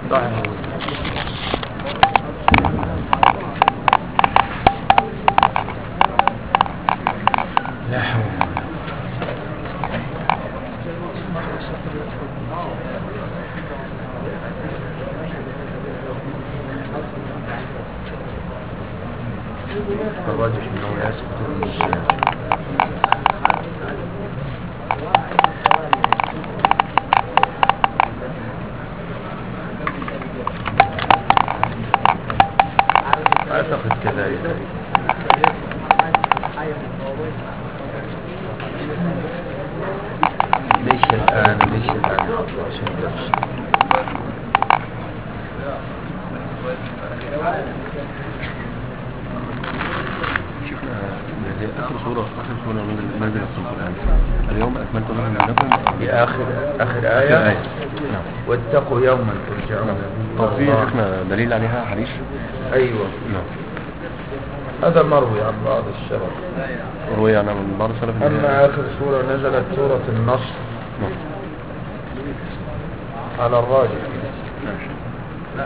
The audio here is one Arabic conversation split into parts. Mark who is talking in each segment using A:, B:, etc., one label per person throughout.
A: ضعه لا حول. الراجح انه يسقط النسيان. اعتقد كذلك. ليش الان عشان الدرس.
B: آخر سورة نزلت في القرآن. اليوم أكملت لكم
A: في آخر آية. نعم. واتقوا يوما ترجعون.
B: طب في شيخنا دليل عليها حديث؟
A: أيوة.
B: نعم.
A: هذا مروي عن بعض السلف.
B: مروي عن بعض السلف.
A: أما آخر سورة نزلت سورة النصر.
B: نعم.
A: على الراجح. لا.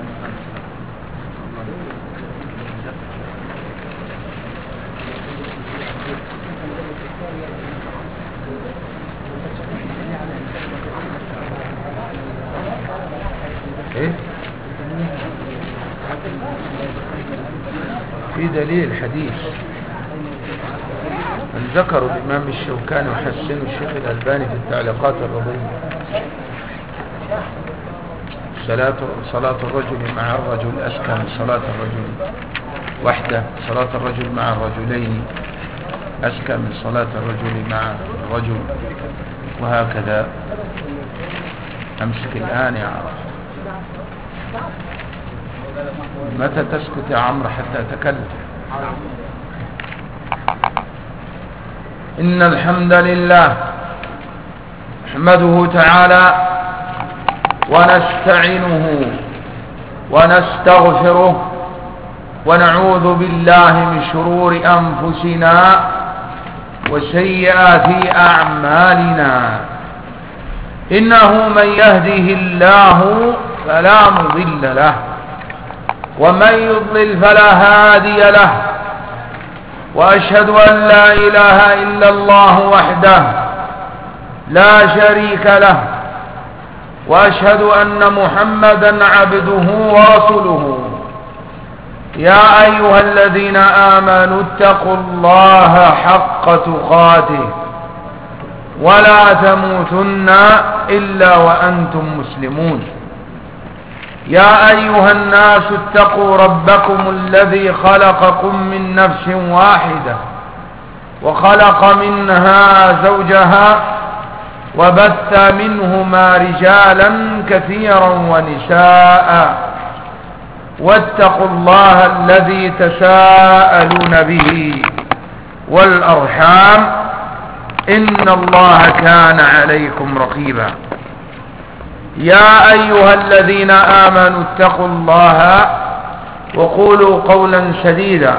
A: ايه في دليل حديث من ذكر الامام الشوكاني وحسن الشيخ الالباني في التعليقات الرضية. صلاة الرجل مع الرجل أزكى من صلاة الرجل وحده. صلاة الرجل مع الرجلين أزكى من صلاة الرجل مع الرجل، وهكذا. أمسك الآن يا عرب. متى تسكت يا عمرو حتى أتكلم؟ إن الحمد لله نحمده تعالى ونستعينه ونستغفره ونعوذ بالله من شرور أنفسنا وسيئات أعمالنا. إنه من يهده الله فلا مضل له ومن يضلل فلا هادي له. وأشهد أن لا إله إلا الله وحده لا شريك له، وأشهد أن محمدا عبده ورسوله. يا أيها الذين آمنوا اتقوا الله حق تقاته ولا تموتن إلا وأنتم مسلمون. يا أيها الناس اتقوا ربكم الذي خلقكم من نفس واحدة وخلق منها زوجها وبث منهما رجالا كثيرا ونساء. واتقوا الله الذي تساءلون به والأرحام إن الله كان عليكم رقيبا. يا أيها الذين آمنوا اتقوا الله وقولوا قولا سديدا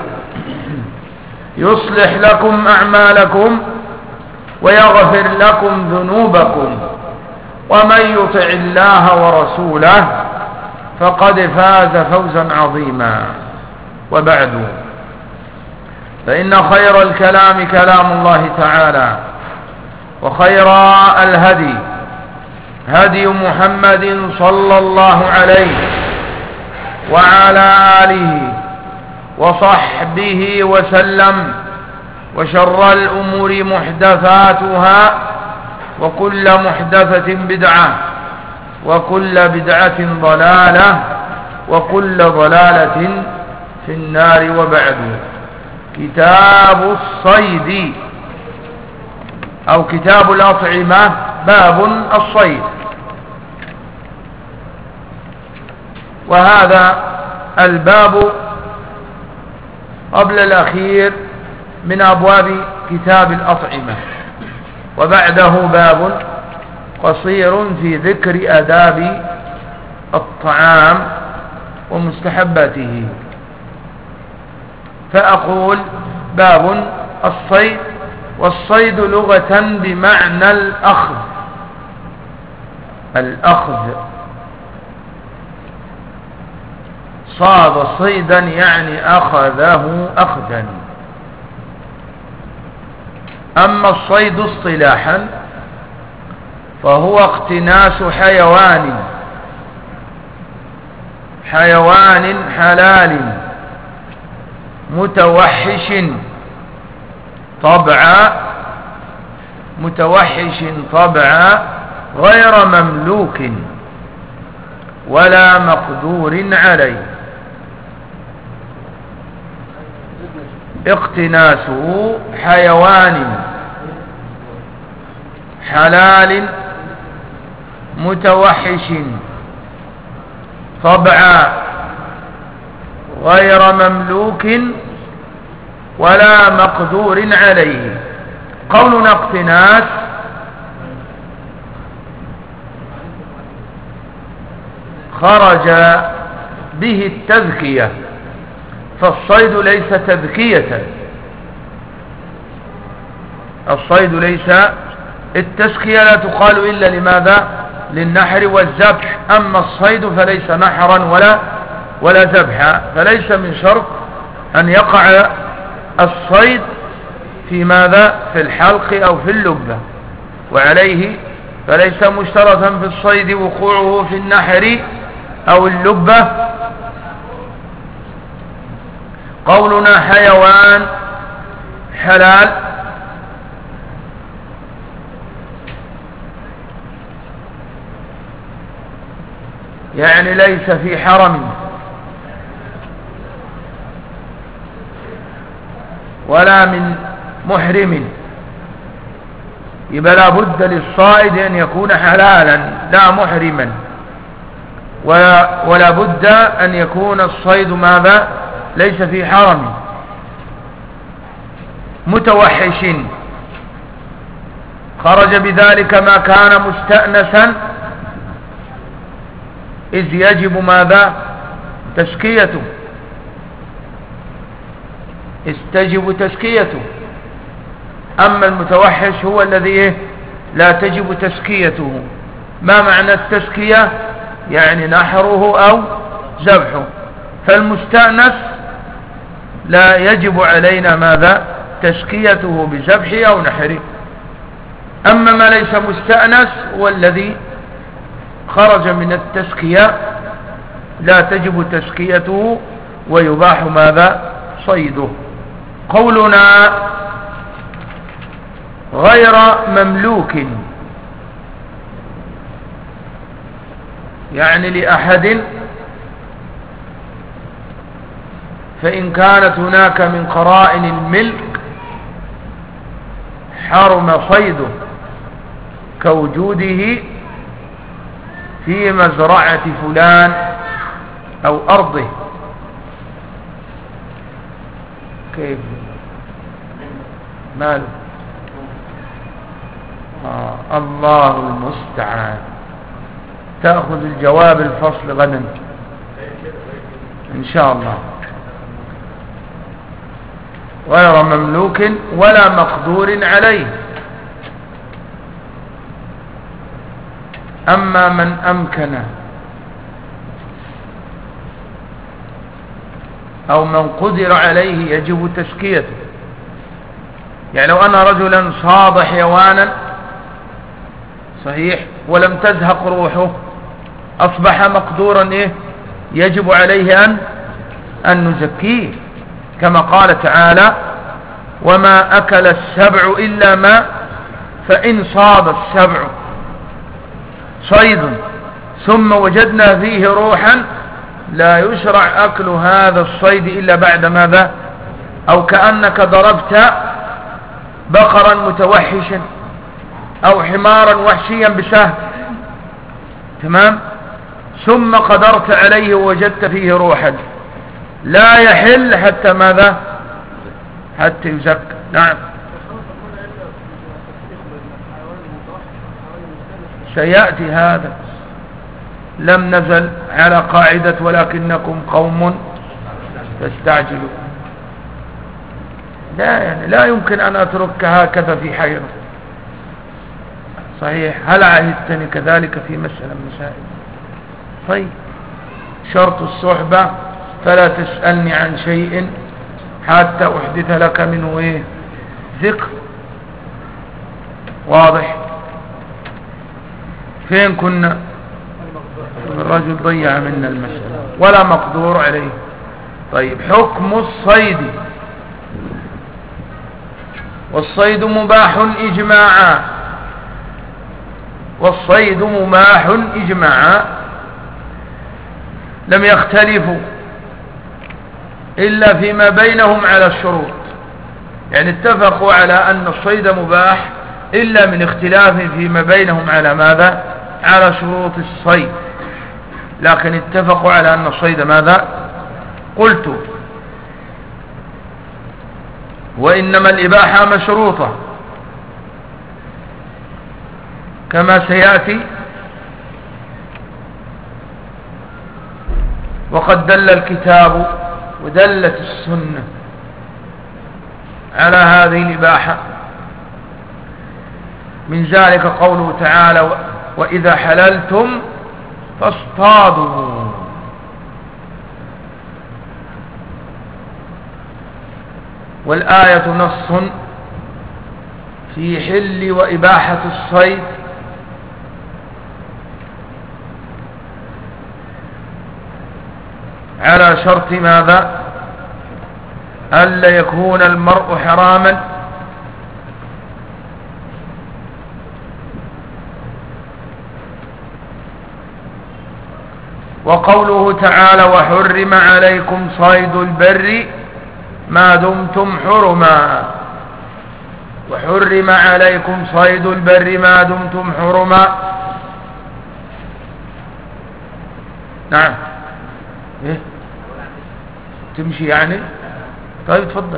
A: يصلح لكم أعمالكم ويغفر لكم ذنوبكم، ومن يطع الله ورسوله فقد فاز فوزا عظيما. وبعد، فإن خير الكلام كلام الله تعالى، وخير الهدي هدي محمد صلى الله عليه وعلى آله وصحبه وسلم. وشر الأمور محدثاتها وكل محدثة بدعة وكل بدعة ضلالة وكل ضلالة في النار. وبعد، كتاب الصيد أو كتاب الأطعمة، باب الصيد. وهذا الباب قبل الأخير من أبواب كتاب الأطعمة، وبعده باب قصير في ذكر آداب الطعام ومستحباته. فأقول باب الصيد. والصيد لغة بمعنى الأخذ. صاد صيدا يعني أخذه أخذا. أما الصيد اصطلاحا فهو اقتناس حيوان حلال متوحش طبعا غير مملوك ولا مقدور عليه. اقتناسه حيوان حلال متوحش طبعا غير مملوك ولا مقدور عليه. قولنا اقتناس خرج به التذكية، فالصيد ليس تذكية، الصيد ليس التزكية لا تقال إلا لماذا؟ للنحر والذبح. أما الصيد فليس نحرا ولا ذبحا، فليس من شرط أن يقع الصيد في ماذا؟ في الحلق أو في اللبة، وعليه فليس مشترطا في الصيد وقوعه في النحر أو اللبة. قولنا حيوان حلال يعني ليس في حرم ولا من محرم، يبقى لا بد للصائد أن يكون حلالا لا محرما، ولا بد أن يكون الصيد ماذا؟ ليس في حرم. متوحش خرج بذلك ما كان مستأنسا إذ يجب ماذا؟ تزكيته، استجب تزكيته. أما المتوحش هو الذي لا تجب تزكيته. ما معنى التزكية؟ يعني نحره أو ذبحه. فالمستأنس لا يجب علينا ماذا؟ تزكيته بذبحه أو نحره. أما ما ليس مستأنس هو الذي خرج من التزكية لا تجب تزكيته ويباح ماذا؟ صيده. قولنا غير مملوك يعني لأحد، فإن كانت هناك من قرائن الملك حرم صيده كوجوده في مزرعة فلان أو أرضه. كيف ماله؟ الله المستعان. تأخذ الجواب الفصل غدا إن شاء الله. غير مملوك ولا مقدور عليه. أما من أمكن أو من قدر عليه يجب تزكيته. يعني لو أن رجلا صاد حيوانا صحيح ولم تزهق روحه أصبح مقدورا يجب عليه أن نزكيه، كما قال تعالى وما أكل السبع إلا ما، فإن صاد السبع صيد ثم وجدنا فيه روحا لا يشرع أكل هذا الصيد إلا بعد ماذا؟ أو كأنك ضربت بقرا متوحشا أو حمارا وحشيا بسهم، تمام، ثم قدرت عليه ووجدت فيه روحا، لا يحل حتى ماذا؟ حتى يزكى. نعم سيأتي هذا، لم نزل على قاعدة ولكنكم قوم تستعجلون. لا يعني لا يمكن أن أترك هكذا في حيرة. صحيح، هل عهدتني كذلك في مسألة مسائل؟ طيب، شرط الصحبة فلا تسألني عن شيء حتى أحدث لك منه إيه ذكر. واضح؟ فين كنا؟ الرجل ضيع منا المسألة ولا مقدور عليه. طيب، حكم الصيد. والصيد مباح إجماعا، والصيد مباح إجماعا، لم يختلفوا إلا فيما بينهم على الشروط. يعني اتفقوا على أن الصيد مباح إلا من اختلاف فيما بينهم على ماذا؟ على شروط الصيد، لكن اتفقوا على أن الصيد ماذا؟ قلت وإنما الإباحة مشروطة كما سيأتي، وقد دل الكتاب ودلت السنة على هذه الإباحة. من ذلك قوله تعالى: وإذا حللتم فاصطادوا. والآية نص في حل وإباحة الصيد على شرط ماذا؟ ألا يكون المرء حراما وقوله تعالى: وحرم عليكم صيد البر ما دمتم حرما. وحرم عليكم صيد البر ما دمتم حرما. نعم، إيه؟ تمشي يعني؟ طيب تفضل.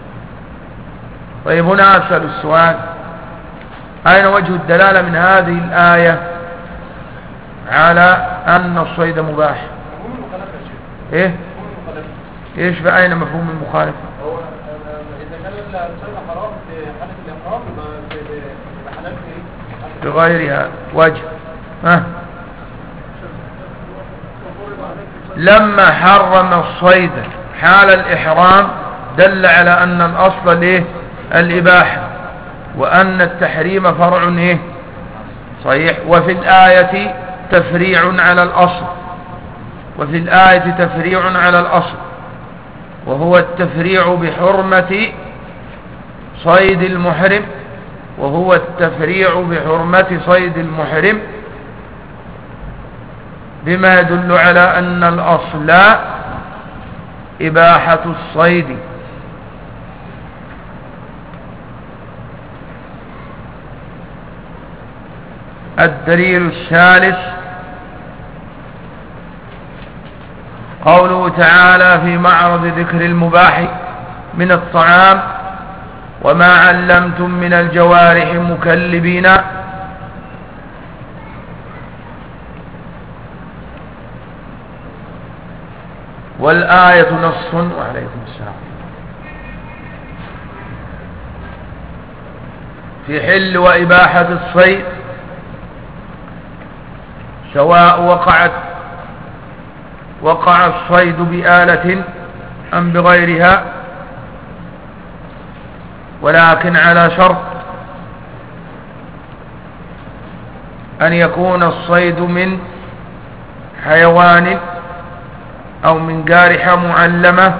A: طيب، هنا أسأل السؤال: أين وجه الدلالة من هذه الآية على أن الصيد مباح؟ إيه؟ إيش فأين مفهوم المخالفة؟
C: هو إذا كان الصيد حرام في حالة الإحرام يبقى حلال في
A: بغيرها وجه. ها؟ لما حرم الصيد حال الإحرام دل على أن الأصل إيه؟ الإباحة، وأن التحريم فرع إيه؟ صحيح. وفي الآية تفريع على الأصل، وفي الآية تفريع على الأصل، وهو التفريع بحرمة صيد المحرم، وهو التفريع بحرمة صيد المحرم بما يدل على أن الأصل إباحة الصيد. الدليل الثالث قوله تعالى في معرض ذكر المباح من الطعام: وما علمتم من الجوارح مكلبين. والآية نص. وعليكم السلام. في حل وإباحة الصيد سواء وقع الصيد بآلة أم بغيرها، ولكن على شرط أن يكون الصيد من حيوان أو من جارحة معلمة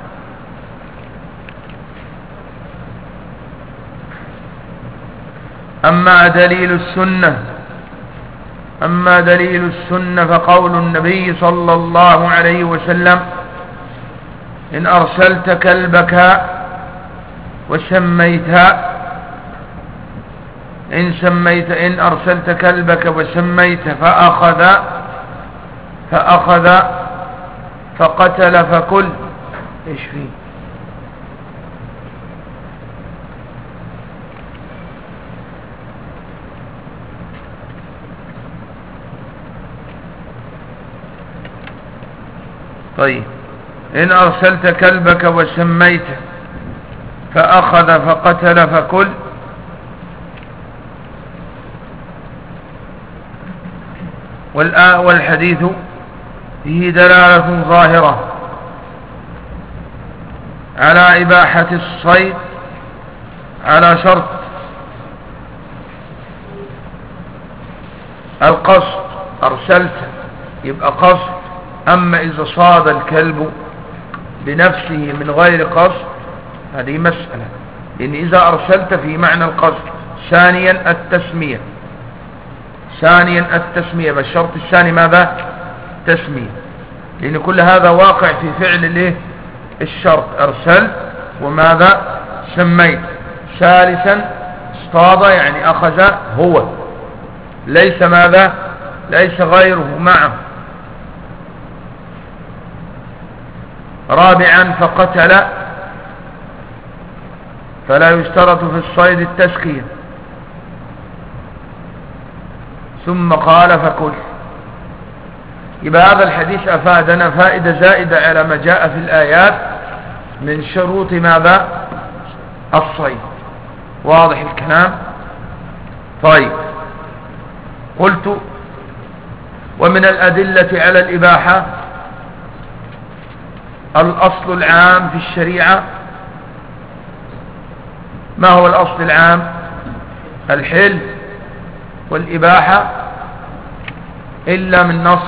A: أما دليل السنة فقول النبي صلى الله عليه وسلم: إن أرسلت كلبك وسميتها، إن أرسلت كلبك وسميت فأخذ فقتل فكل. إيش فيه؟ طيب، إن أرسلت كلبك وسميته فأخذ فقتل فكل. والحديث فيه دلالة ظاهرة على إباحة الصيد على شرط القصد. أرسلت يبقى قصد. أما إذا صاد الكلب بنفسه من غير قصد هذه مسألة، لأن إذا أرسلت في معنى القصد. ثانيا التسمية. بالشرط الثاني ماذا؟ تسمية، لأن كل هذا واقع في فعل الايه؟ الشرط. أرسلت وماذا؟ سميت. ثالثا اصطاد يعني أخذ هو، ليس ماذا؟ ليس غيره معه. رابعا فقتل، فلا يشترط في الصيد التسكية. ثم قال فكل. يبقى هذا الحديث أفادنا فائدة زائدة على ما جاء في الآيات من شروط ماذا؟ الصيد. واضح الكلام؟ طيب، قلت ومن الأدلة على الإباحة الأصل العام في الشريعة. ما هو الأصل العام؟ الحل والإباحة إلا من نص.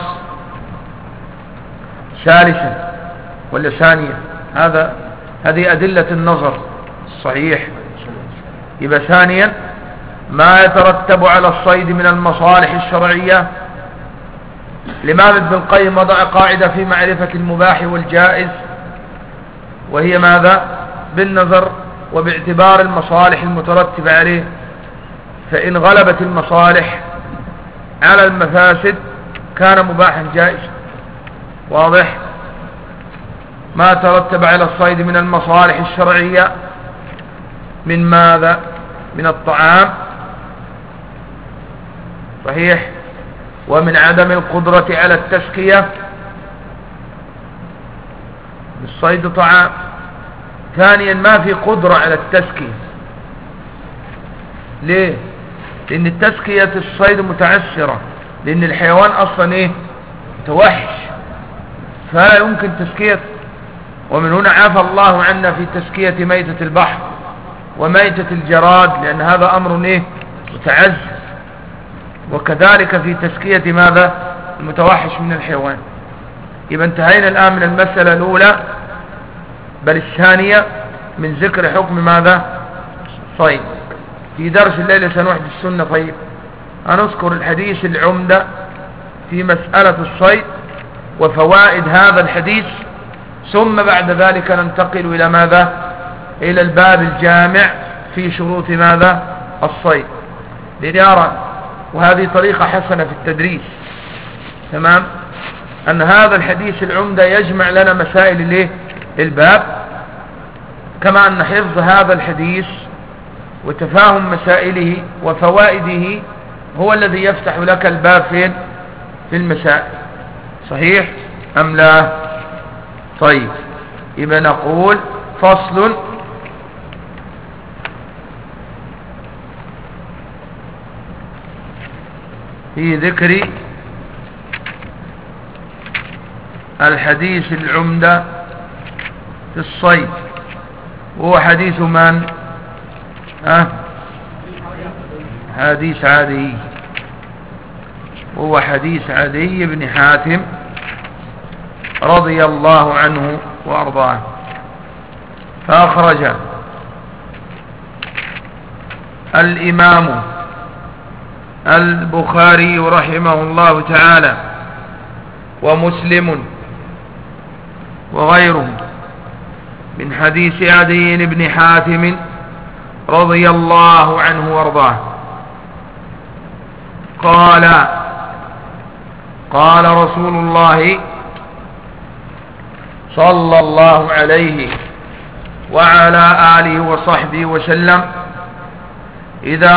A: ثالثا ولا ثانيا؟ هذه أدلة النظر الصحيح. يبقى ثانيا ما يترتب على الصيد من المصالح الشرعية. الإمام ابن القيم وضع قاعدة في معرفة المباح والجائز، وهي ماذا؟ بالنظر وباعتبار المصالح المترتبة عليه. فإن غلبت المصالح على المفاسد كان مباحا جائزا. واضح؟ ما ترتب على الصيد من المصالح الشرعية من ماذا؟ من الطعام، صحيح، ومن عدم القدرة على التسقية. الصيد طعام. ثانيا ما في قدرة على التسقية. ليه؟ لأن التسقية الصيد متعسرة، لأن الحيوان أصلا إيه؟ متوحش، فلا يمكن تسقيته. ومن هنا عافى الله عنا في تسقية ميتة البحر وميتة الجراد، لأن هذا أمر إيه؟ متعزز. وكذلك في تسقية ماذا؟ المتوحش من الحيوان. يبقى انتهينا الآن من المسألة الأولى بل الثانية من ذكر حكم ماذا؟ صيد. في درس الليلة سنوحد السنة. طيب، هنذكر الحديث العمدة في مسألة الصيد وفوائد هذا الحديث، ثم بعد ذلك ننتقل إلى ماذا؟ إلى الباب الجامع في شروط ماذا؟ الصيد. لنرى، وهذه طريقة حسنة في التدريس، تمام، أن هذا الحديث العمدة يجمع لنا مسائل الايه؟ الباب، كما أن حفظ هذا الحديث وتفاهم مسائله وفوائده هو الذي يفتح لك الباب فين؟ في المسائل. صحيح أم لا؟ طيب، يبقى نقول فصل في ذكر الحديث العمدة في الصيد، وهو حديث من؟ حديث عدي، وهو حديث عدي بن حاتم رضي الله عنه وأرضاه. فأخرج الإمام البخاري رحمه الله تعالى ومسلم وغيره من حديث عدي بن حاتم رضي الله عنه وارضاه قال رسول الله صلى الله عليه وعلى آله وصحبه وسلم: إذا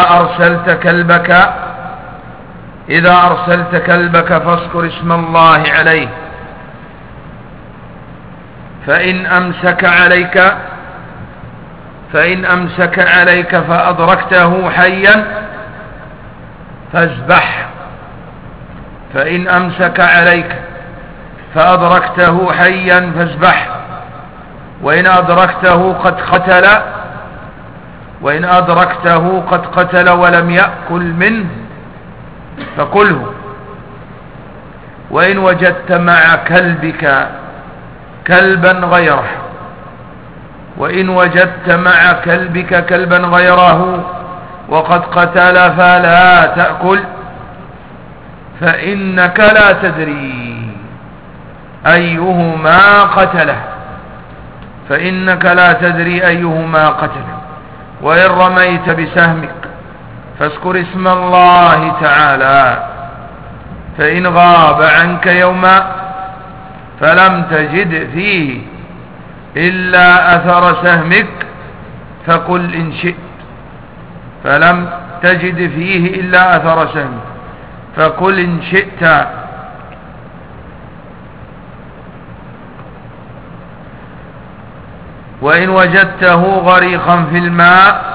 A: أرسلت كلبك فاذكر اسم الله عليه، فإن أمسك عليك فأدركته حيا فاذبح، فإن أمسك عليك فأدركته حيا فاذبح، وإن أدركته قد قتل ولم يأكل منه فكله. وإن وجدت مع كلبك كلبا غيره وقد قتل فلا تأكل، فإنك لا تدري أيهما قتله. وإن رميت بسهمك فاذكر اسم الله تعالى، فإن غاب عنك يوما فلم تجد فيه إلا أثر سهمك فقل إن شئت، وإن وجدته غريقا في الماء،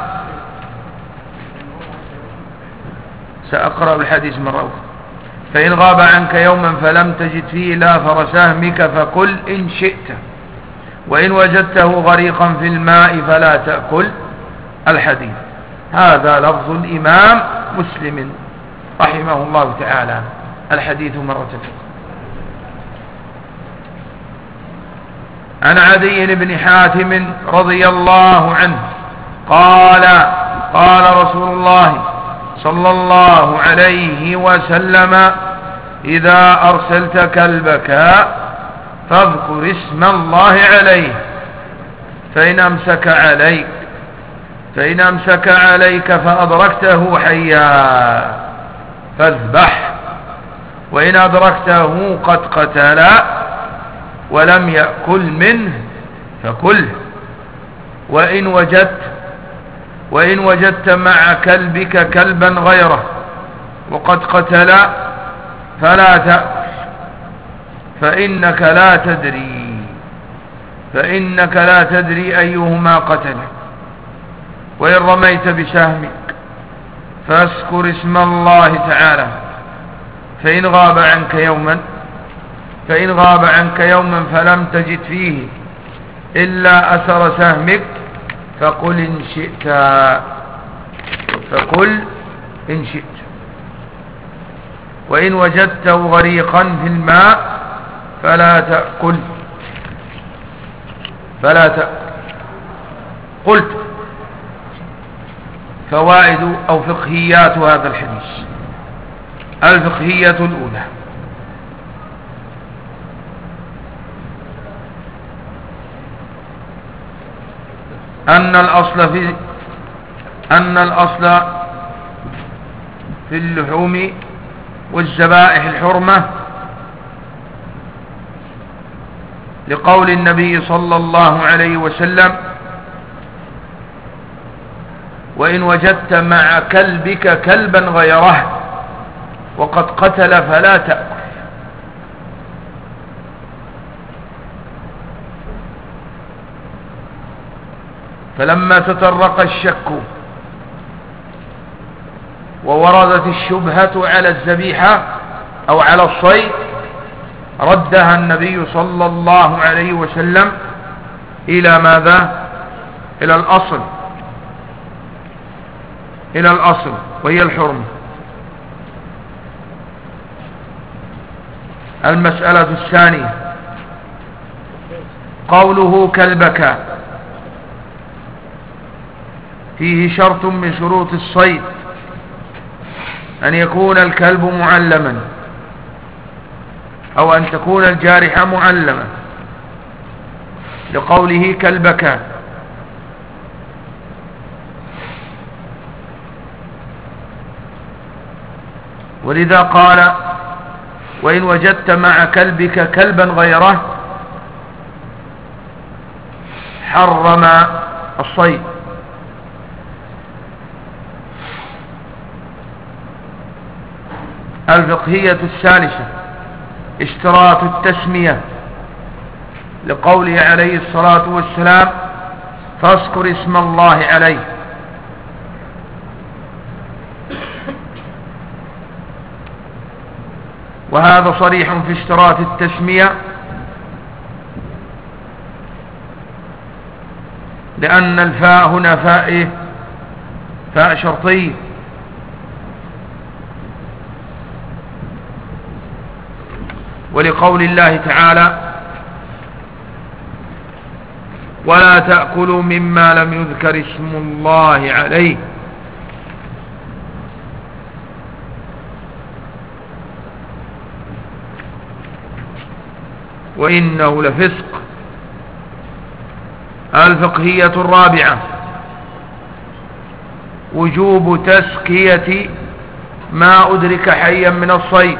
A: سأقرأ الحديث مرة أخرى. فإن غاب عنك يوما فلم تجد فيه إلا أثر سهمك فقل إن شئت، وإن وجدته غريقا في الماء فلا تأكل. الحديث هذا لفظ الإمام مسلم رحمه الله تعالى. الحديث مرة أخرى. عن عدي بن حاتم رضي الله عنه قال قال رسول الله صلى الله عليه وسلم: إذا أرسلت كلبك فاذكر اسم الله عليه، فإن أمسك عليك فأدركته حيا فاذبح، وإن أدركته قد قتل ولم يأكل منه فكله. وإن وجدت مع كلبك كلبا غيره وقد قتل فلا تأكل، فإنك لا تدري أيهما قتل. وإن رميت بسهمك فاذكر اسم الله تعالى، فإن غاب عنك يوما فلم تجد فيه إلا أثر سهمك فقل إن شئت. وإن وجدته غريقا في الماء فلا تأكل. قلت: فوائد أو فقهيات هذا الحديث. الفقهية الأولى: أن الأصل في اللحوم والذبائح الحرمة، لقول النبي صلى الله عليه وسلم: وإن وجدت مع كلبك كلبا غيره وقد قتل فلا تأكل. فلما تطرق الشك ووردت الشبهة على الذبيحة أو على الصيد، ردها النبي صلى الله عليه وسلم إلى ماذا؟ إلى الأصل وهي الحرمة. المسألة الثانية: قوله كلبك فيه شرط من شروط الصيد أن يكون الكلب معلما، أو أن تكون الجارحة معلمة، لقوله كلبك. ولذا قال: وإن وجدت مع كلبك كلبا غيره، حرم الصيد. الفقهية الثالثة: اشتراط التسمية، لقوله عليه الصلاة والسلام: فاذكر اسم الله عليه. وهذا صريح في اشتراط التسمية، لأن الفاء هنا فاء إيه؟ فاء شرطية. ولقول الله تعالى ولا تأكلوا مما لم يذكر اسم الله عليه وإنه لفسق. الفقهية الرابعة وجوب تسكية ما أدرك حيا من الصيد.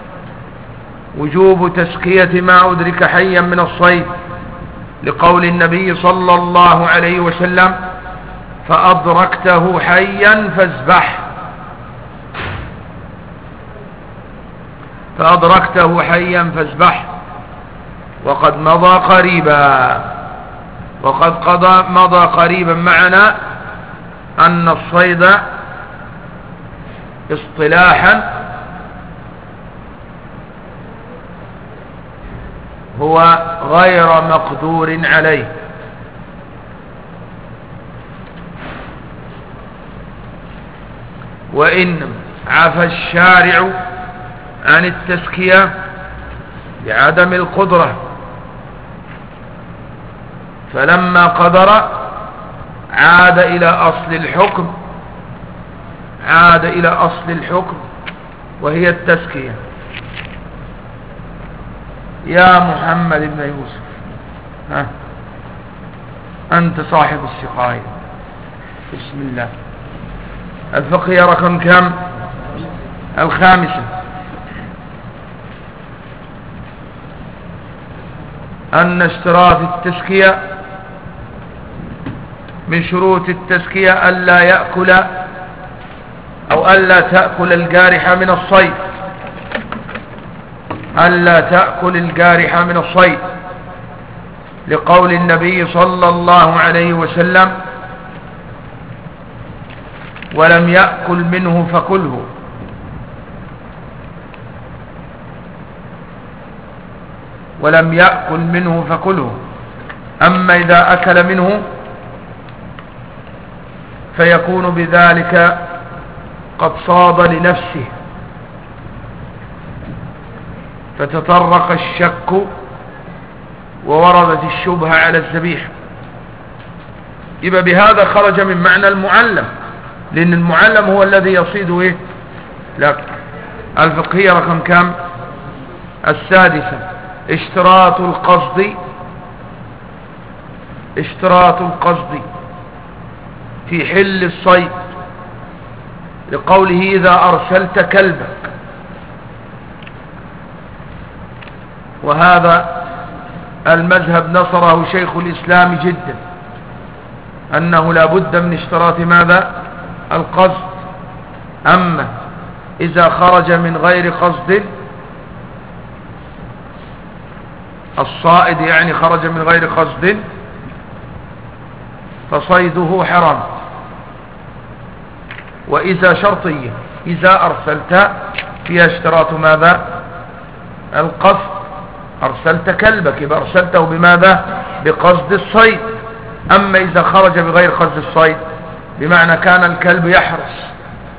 A: وجوب تسكية ما أدرك حيا من الصيد لقول النبي صلى الله عليه وسلم فأدركته حيا فاذبح. فأدركته حيا فاذبح. وقد مضى قريبا مضى قريبا معنا أن الصيد اصطلاحا هو غير مقدور عليه. وإن عفى الشارع عن التزكية بعدم القدرة فلما قدر عاد إلى أصل الحكم وهي التزكية. يا محمد بن يوسف ها أنت صاحب السقاية. بسم الله. الفقهية رقم كم؟ الخامسة أن اشتراط التزكية من شروط التزكية ألا يأكل أو ألا تأكل الجارحة من الصيد. ألا تأكل الجارحة من الصيد لقول النبي صلى الله عليه وسلم ولم يأكل منه فكله. ولم يأكل منه فكله. أما إذا أكل منه فيكون بذلك قد صاد لنفسه فتطرق الشك ووردت الشبهة على الذبيحة. يبقى بهذا خرج من معنى المعلم، لأن المعلم هو الذي يصيد إيه؟ لك. الفقهية رقم كم؟ السادسة اشتراط القصد في حل الصيد لقوله إذا أرسلت كلبك. وهذا المذهب نصره شيخ الإسلام جدا أنه لا بد من اشتراط ماذا؟ القصد. أما إذا خرج من غير قصد الصائد يعني خرج من غير قصد فصيده حرام. وإذا شرطية إذا أرسلت فيها اشتراط ماذا؟ القصد. أرسلت كلبك يبقى أرسلته بماذا؟ بقصد الصيد. أما إذا خرج بغير قصد الصيد بمعنى كان الكلب يحرس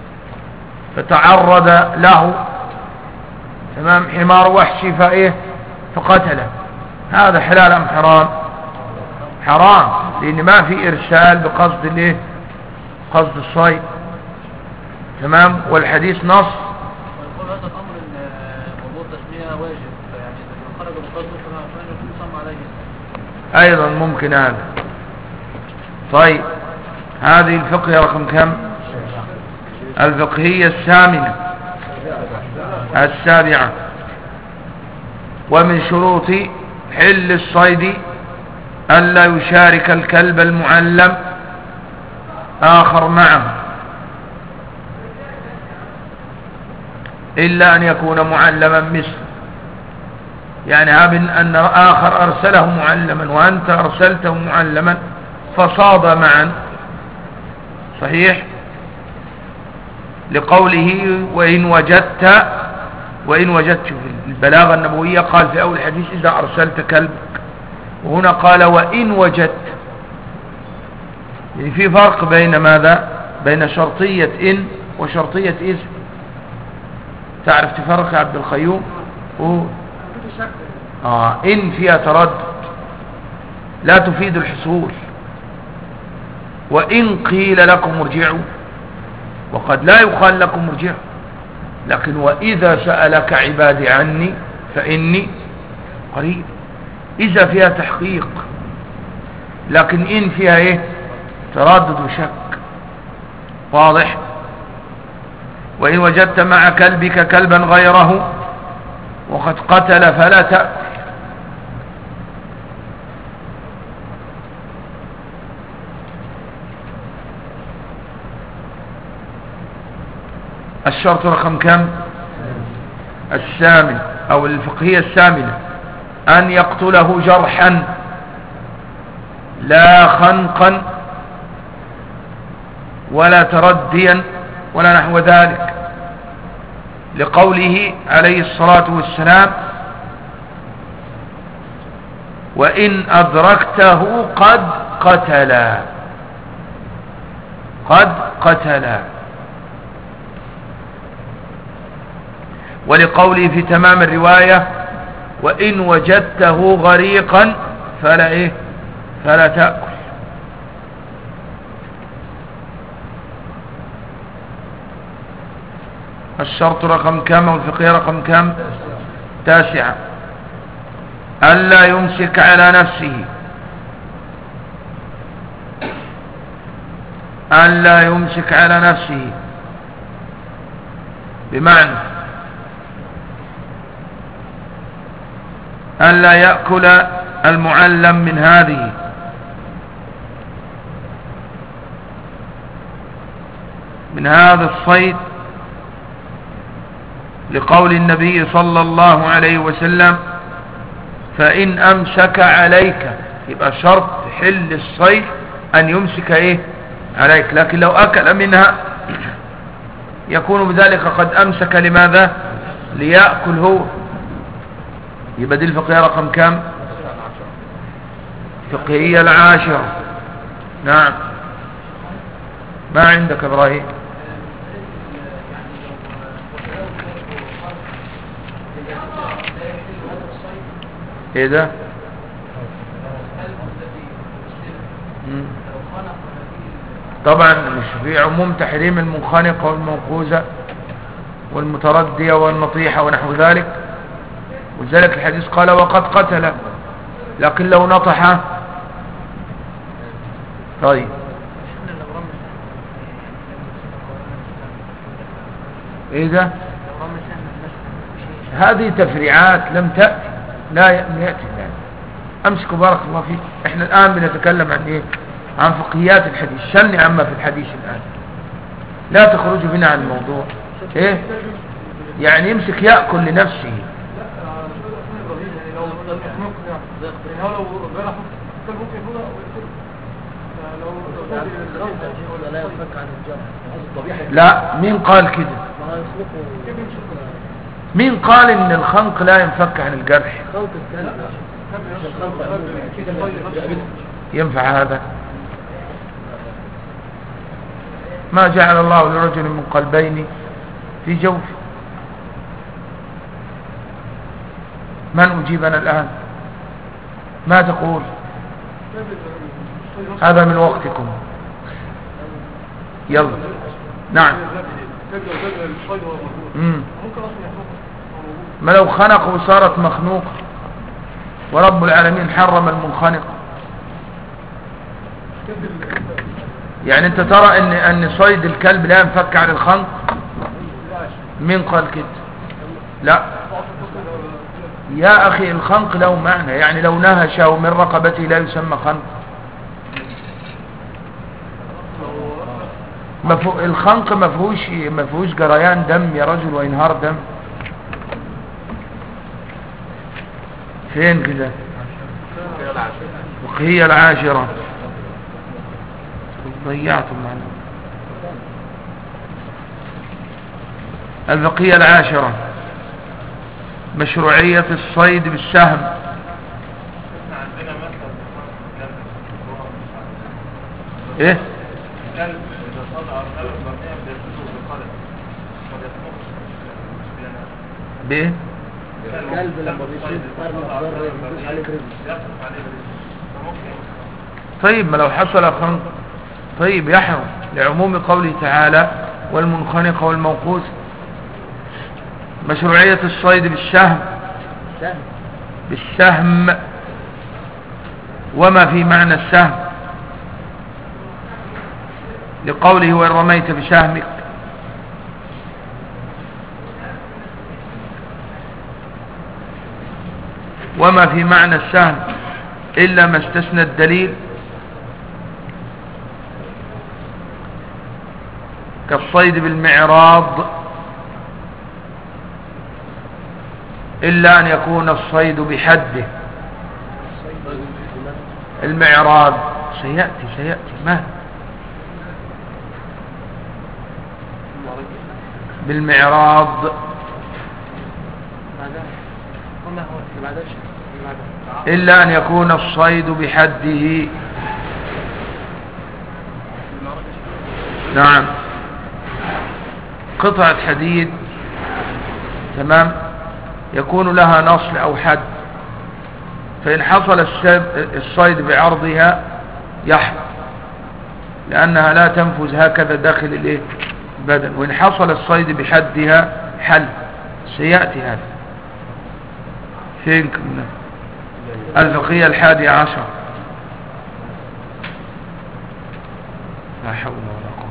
A: فتعرض له تمام حمار وحشي فإيه فقتله، هذا حلال أم حرام؟ حرام، لأن ما في إرسال بقصد الايه؟ قصد الصيد. تمام. والحديث نص.
C: ويقول هذا الأمر إن موضوع التسمية واجب، يعني إذا خرج بقصده فإنه يسمى عليه
A: أيضا ممكن هذا. طيب هذه الفقهية رقم كم؟ الفقهية السابعة ومن شروط حل الصيد ألا يشارك الكلب المعلم آخر معه إلا أن يكون معلما مثله. يعني أن آخر أرسله معلما وأنت أرسلته معلما فصاد معا، صحيح؟ لقوله وإن وجدت في البلاغة النبوية قال في أول الحديث إذا أرسلت كلبك، وهنا قال وإن وجدت، يعني في فرق بين ماذا؟ بين شرطية إن وشرطية إذ. تعرف تفرق يا عبد القيوم؟ إن فيها تردد لا تفيد الحصول، وإن قيل لكم ارجعوا، وقد لا يقال لكم ارجعوا. لكن وإذا سألك عبادي عني فإني قريب، إذا فيها تحقيق، لكن إن فيها إيه؟ تردد وشك. واضح؟ وإن وجدت مع كلبك كلبا غيره وقد قتل فلا تأكل. الشرط رقم كم؟ الثامن أو الفقهية الثامنة، أن يقتله جرحا لا خنقا ولا ترديا ولا نحو ذلك، لقوله عليه الصلاة والسلام: وإن أدركته قد قتلا، قد قتلا. ولقوله في تمام الرواية: وإن وجدته غريقا فلا إيه؟ فلا تأكل. الشرط رقم كم والفقه رقم كم؟ تاسعة، ألا يمسك على نفسه، ألا يمسك على نفسه، بمعنى ألا يأكل المعلم من هذه، من هذا الصيد، لقول النبي صلى الله عليه وسلم: فإن أمسك عليك. يبقى شرط حل الصيد أن يمسك إيه؟ عليك. لكن لو أكل منها يكون بذلك قد أمسك لماذا؟ ليأكل هو. يبقى دي الفقهية رقم كم؟ فقهية العاشرة. نعم، ما عندك إبراهيم؟ ايه ده؟ طبعا مش في عموم تحريم المنخنقة والموقوذة والمتردية والنطيحة ونحو ذلك، وذلك الحديث قال: وقد قتل. لكن لو نطح طيب. ايه ده؟ هذه تفريعات لم تأتي، لا يأتي الآن. أمسكوا بارك الله فيك. احنا الآن بنتكلم عن ايه؟ عن فقهيات الحديث. شن عما في الحديث الآن، لا تخرجوا بنا عن الموضوع. ايه يعني يمسك يأكل لنفسه؟ لا، مين قال كده؟ مين قال ان الخنق لا ينفك عن الجرح؟ ينفع هذا؟ ما جعل الله لرجل من قلبين في جوف. من أجيبنا الآن؟ ما تقول؟ هذا من وقتكم. يلا. نعم. ما لو خنق وصارت مخنوقة، ورب العالمين حرم المنخنق. يعني انت ترى ان صيد الكلب لا ينفك عن الخنق؟ مين قال كده؟ لا يا اخي، الخنق له معنى. يعني لو نهشه من رقبته لا يسمى خنق. الخنق ما فيهوش جريان دم يا رجل وانهار دم. فين كده؟ وهي العاشرة. ضيعتم معنا. البقية العاشرة: مشروعية الصيد بالسهم. ايه؟
C: الكلب إذا صلى على النبي البرنية بيسوده بالقلب
A: بايه؟
C: الكلب لما بيصيد قرن ضر يدوس عليه برجل
A: طيب ما لو حصل خنق طيب يحرم لعموم قوله تعالى والمنخنق والموقوذ. مشروعية الصيد بالسهم وما في معنى السهم لقوله وإن رميت بسهمك وما في معنى السهم إلا ما استثنى الدليل كالصيد بالمعراض إلا أن يكون الصيد بحده. المعراض سيأتي ما بالمعراض إلا أن يكون الصيد بحده. نعم قطعة حديد تمام يكون لها نصل أو حد، فإن حصل الصيد بعرضها يحرم لأنها لا تنفذ هكذا داخل البدن، وإن حصل الصيد بحدها حل. سيأتي هذا فين الفقهية 11. لا حول ولا قوة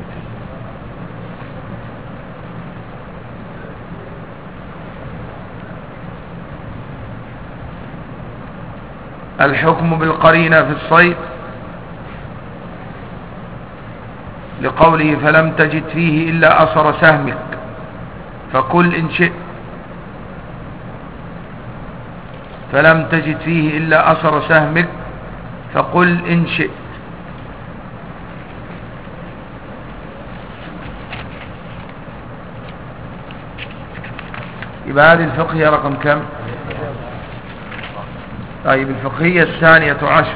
A: الحكم بالقرينة في الصيد لقوله فلم تجد فيه إلا أثر سهمك فكل إن شئت. فلم تجد فيه إلا أثر سهمك فقل إن شئت. يبقى هذه الفقهية رقم كم؟ طيب الفقهية 12.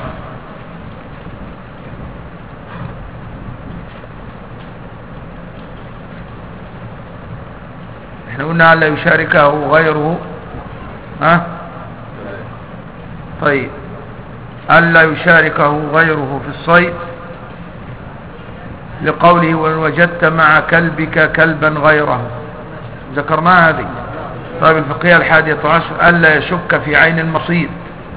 A: احنا قلنا ألا يشاركه غيره. ها طيب ألا يشاركه غيره في الصيد لقوله وإن وجدت مع كلبك كلبا غيره، ذكرناها هذه. طيب الفقهية 11 ألا يشك في عين المصيد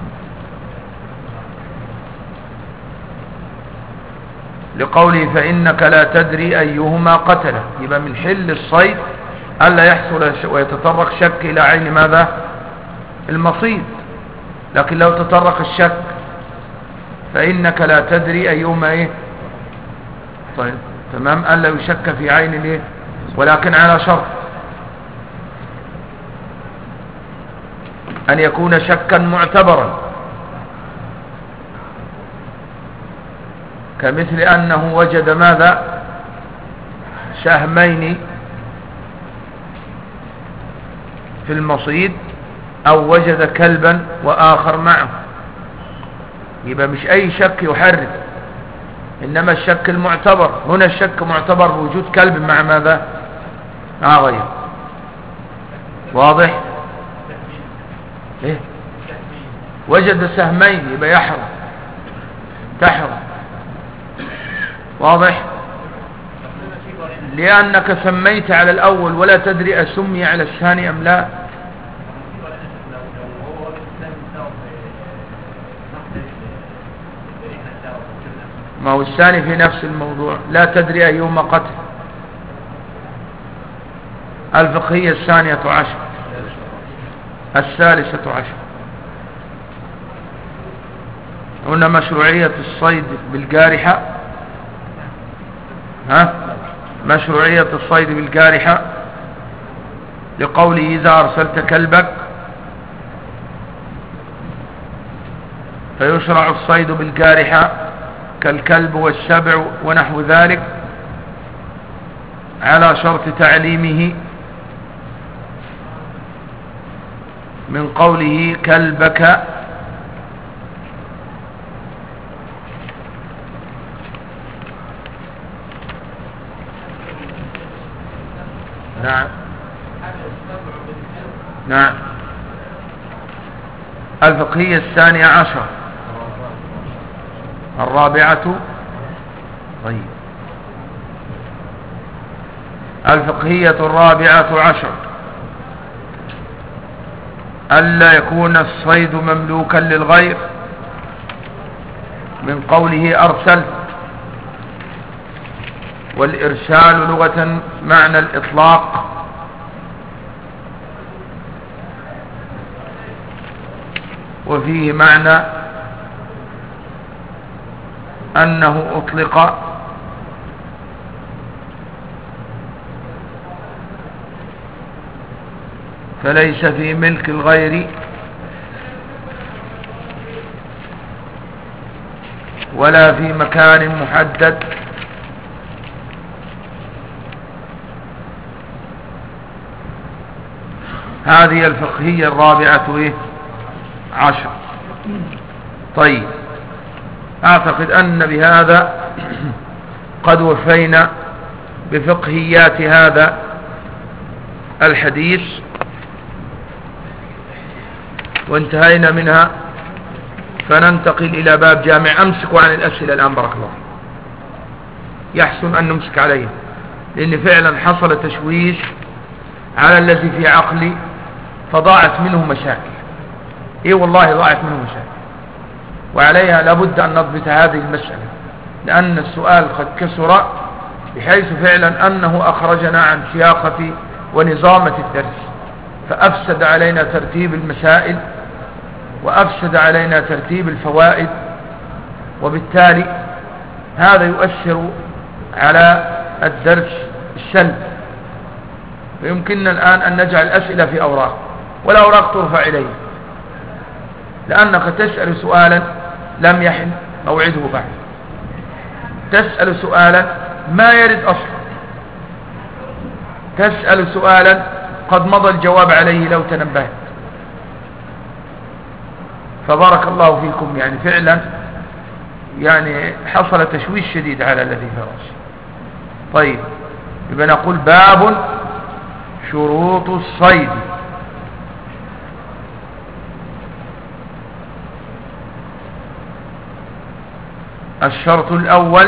A: لقوله فإنك لا تدري أيهما قتله. يبقى من حل الصيد ألا يحصل ويتطرق شك إلى عين ماذا؟ المصيد. لكن لو تطرق الشك فإنك لا تدري أيهما إيه. طيب تمام ألا يشك في عين الإيه، ولكن على شرط أن يكون شكا معتبرا، كمثل أنه وجد ماذا؟ سهمين في المصيد أو وجد كلبا وآخر معه. يبقى مش أي شك يحرك، إنما الشك المعتبر. هنا الشك معتبر بوجود كلب مع ماذا؟ مع غيره. واضح؟ إيه؟ وجد سهمين يبقى يحرم، تحرم. واضح؟ لأنك سميت على الأول ولا تدري أسمي على الثاني أم لا. ما هو الثاني في نفس الموضوع لا تدري أيهما قتل. الفقهية 12 13. هنا مشروعية الصيد بالجارحة. ها مشروعية الصيد بالجارحة لقوله إذا أرسلت كلبك فيشرع الصيد بالجارحة كالكلب والسبع ونحو ذلك على شرط تعليمه من قوله كلبك. نعم نعم. الفقهية الثانية عشر. الرابعة. طيب. الفقهية الرابعة عشر ألا يكون الصيد مملوكا للغير، من قوله أرسلت. والإرسال لغة معنى الإطلاق، وفيه معنى أنه أطلق فليس في ملك الغير ولا في مكان محدد، هذه الفقهية الرابعة عشر. طيب، أعتقد أن بهذا قد وفينا بفقهيات هذا الحديث وانتهينا منها، فننتقل إلى باب جامع. أمسكوا عن الأسئلة الآن بارك الله، يحسن أن نمسك عليها، لأن فعلا حصل تشويش على الذي في عقلي فضاعت منه مشاكل. إيه والله ضاعت منه مشاكل، وعليها لابد أن نضبط هذه المسألة، لأن السؤال قد كسر بحيث فعلا أنه أخرجنا عن سياقة ونظامة الدرس، فأفسد علينا ترتيب المسائل وأفسد علينا ترتيب الفوائد، وبالتالي هذا يؤثر على الدرس السلب. ويمكننا الآن أن نجعل الأسئلة في أوراق، والأوراق ترفع إليه، لأنك تسأل سؤالا لم يحن موعده بعد، تسأل سؤالا ما يرد أصلا، تسأل سؤالا قد مضى الجواب عليه لو تنبهت. فبارك الله فيكم، يعني فعلا يعني حصل تشويش شديد على الذي في رأسه. طيب، يبقى نقول باب شروط الصيد. الشرط الأول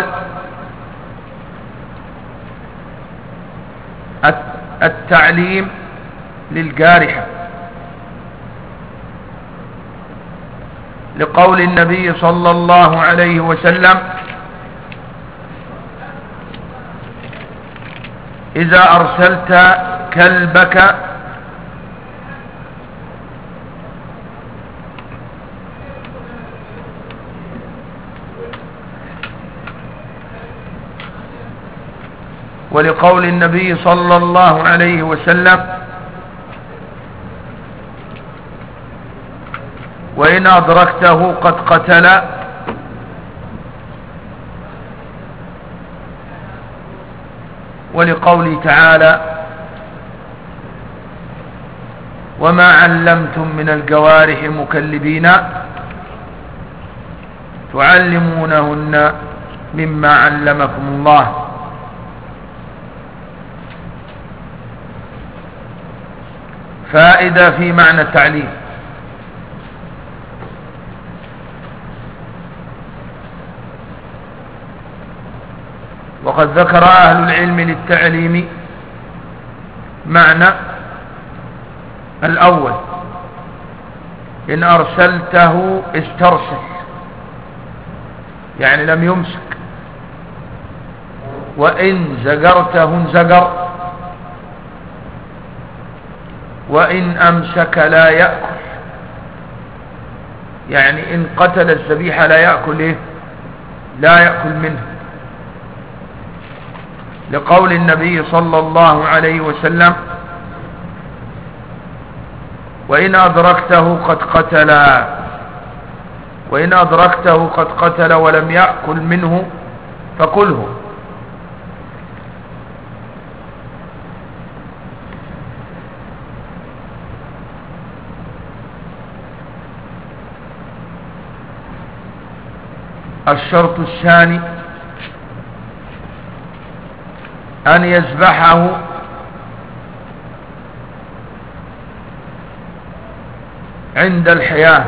A: التعليم للجارحة، لقول النبي صلى الله عليه وسلم: إذا أرسلت كلبك ولقول النبي صلى الله عليه وسلم: وإن أدركته قد قتل ولقوله تعالى: وما علمتم من الجوارح مكلبين تعلمونهن مما علمكم الله. فائدة في معنى التعليم. وقد ذكر أهل العلم للتعليم معنى الأول: إن أرسلته استرسل، يعني لم يمسك. وإن زجرته انزجر، وإن أمسك لا يأكل، يعني إن قتل الذبيحة لا يأكل إيه؟ لا يأكل منه، لقول النبي صلى الله عليه وسلم: وإن أدركته قد قتل. وإن أدركته قد قتل ولم يأكل منه فكله. الشرط الثاني أن يذبحه عند الحياة،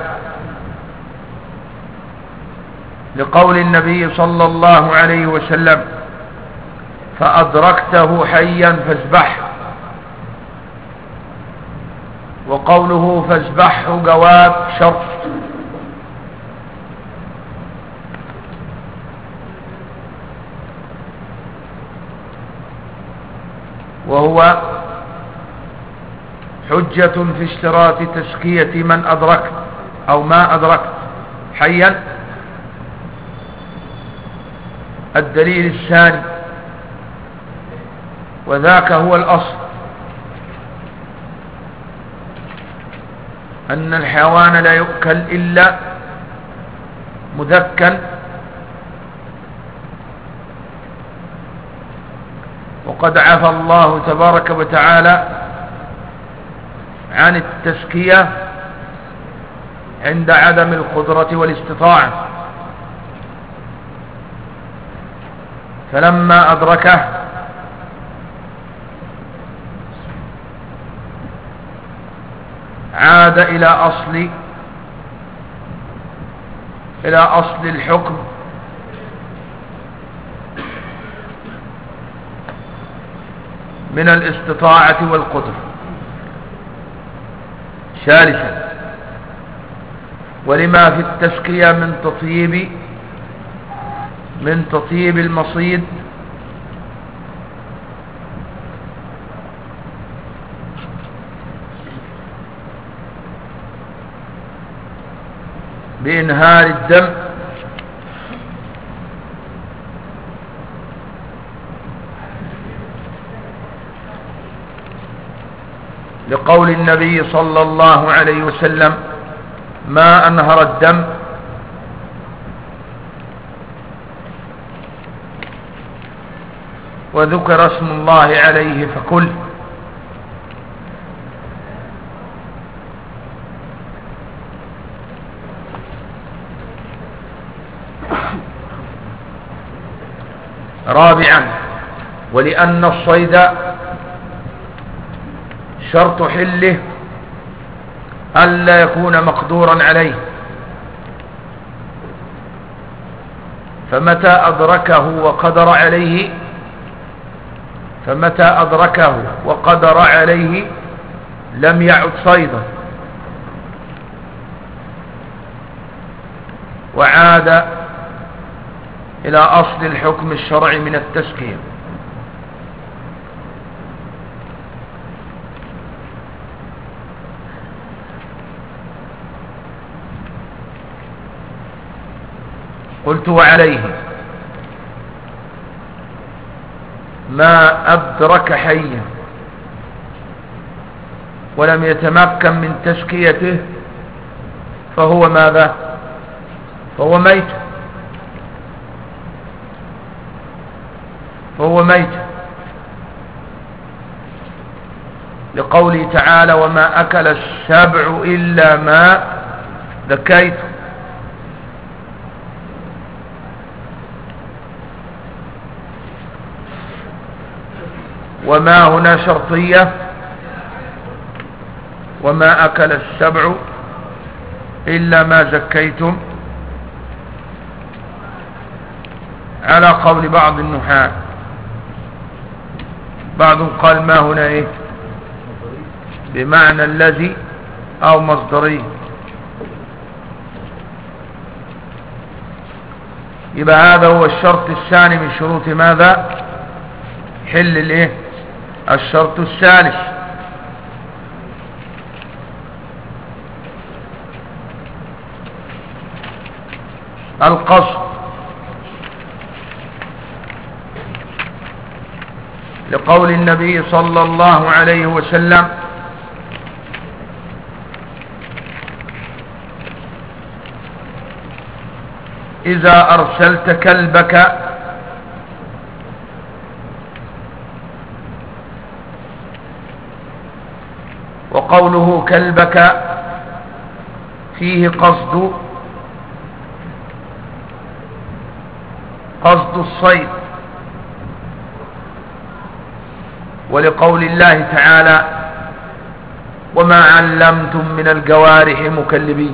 A: لقول النبي صلى الله عليه وسلم: فأدركته حيا فاذبحه. وقوله فاذبحه جواب شرط، وهو حجة في اشتراط تزكية من أدركت أو ما أدركت حيا. الدليل الثاني، وذاك هو الأصل، أن الحيوان لا يؤكل إلا مذكا، وقد عفى الله تبارك وتعالى عن التزكية عند عدم القدرة والاستطاعة، فلما أدركه عاد إلى أصل الحكم من الاستطاعة والقدرة. ثالثا، ولما في التزكية من تطيب المصيد بإنهار الدم لقول النبي صلى الله عليه وسلم: ما أنهر الدم وذكر اسم الله عليه فكل. رابعا، ولأن الصيد شرط حله ألا يكون مقدورا عليه، فمتى أدركه وقدر عليه لم يعد صيدا، وعاد إلى أصل الحكم الشرعي من التزكية. قلت: وعليه ما أدرك حيا ولم يتمكن من تزكيته فهو ماذا؟ فهو ميت، لقوله تعالى: وما أكل السبع إلا ما ذكيت. وما هنا شرطية، وما أكل السبع إلا ما زكيتم، على قول بعض النحاة. بعضهم قال ما هنا إيه؟ بمعنى الذي أو مصدري. يبقى هذا هو الشرط الثاني من شروط ماذا؟ حل الايه؟ الشرط الثالث. القصد، لقول النبي صلى الله عليه وسلم: إذا أرسلت كلبك وقوله كلبك فيه قصد الصيد، ولقول الله تعالى: وما علمتم من الجوارح مكلبين.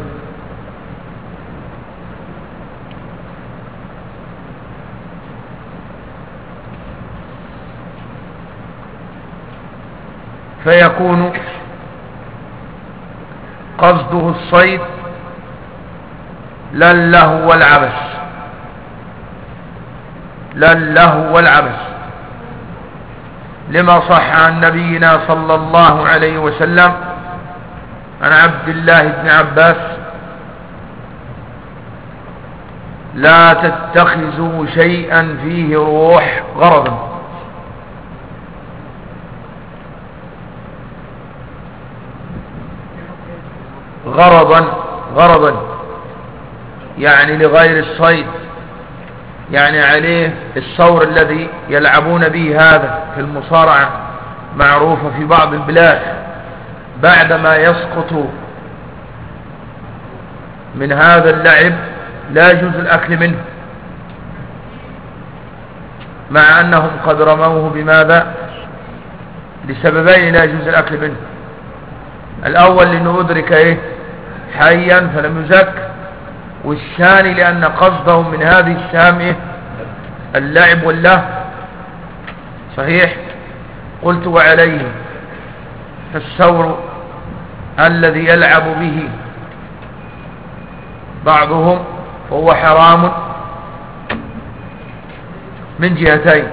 A: فيكون قصده الصيد لا اللهو والعبث، لا اللهو والعبث، لما صح عن نبينا صلى الله عليه وسلم عن عبد الله بن عباس: لا تتخذوا شيئا فيه روح غرضا. غرضا يعني لغير الصيد، يعني عليه الصور الذي يلعبون به هذا في المصارعة، معروفة في بعض البلاد، بعدما يسقط من هذا اللعب لا يجوز الأكل منه، مع أنهم قد رموه بماذا؟ لسببين لا يجوز الأكل منه. الأول لأنه أدرك حيا فلم يزك، والثاني لأن قصدهم من هذه السامية اللعب والله. صحيح. قلت: وعليه فالثور الذي يلعب به بعضهم فهو حرام من جهتين،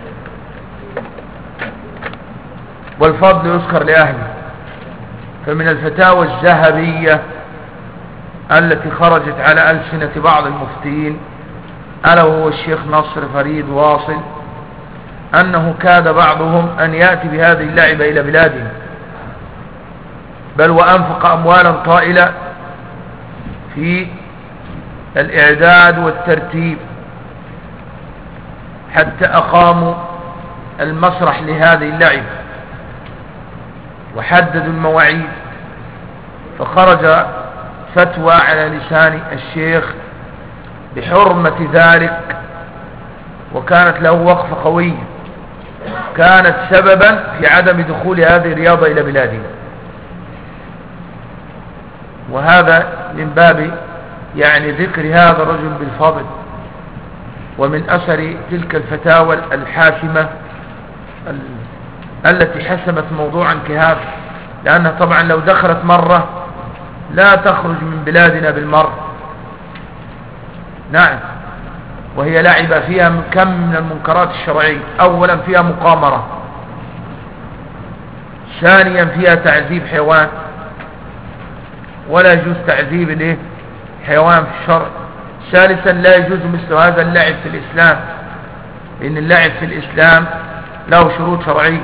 A: والفضل يذكر لأهله. فمن الفتاوى الذهبية التي خرجت على ألسنة بعض المفتين، ألا وهو الشيخ نصر فريد واصل، أنه كاد بعضهم أن يأتي بهذه اللعبة إلى بلادهم، بل وأنفق أموالا طائلة في الإعداد والترتيب حتى أقاموا المسرح لهذه اللعبة وحددوا المواعيد، فخرج فتوى على لسان الشيخ بحرمة ذلك، وكانت له وقفة قوية كانت سببا في عدم دخول هذه الرياضة إلى بلادنا. وهذا من باب ذكر هذا الرجل بالفضل، ومن أثر تلك الفتاوى الحاسمة التي حسمت موضوعا كهذا، لأنها طبعا لو دخلت مرة لا تخرج من بلادنا بالمرة. نعم. وهي لعب فيها كم من المنكرات الشرعية: أولا فيها مقامرة، ثانيا فيها تعذيب حيوان، ولا يجوز تعذيب حيوان في الشرع، ثالثا لا يجوز مثل هذا اللعب في الإسلام، لأن اللعب في الإسلام له شروط شرعية،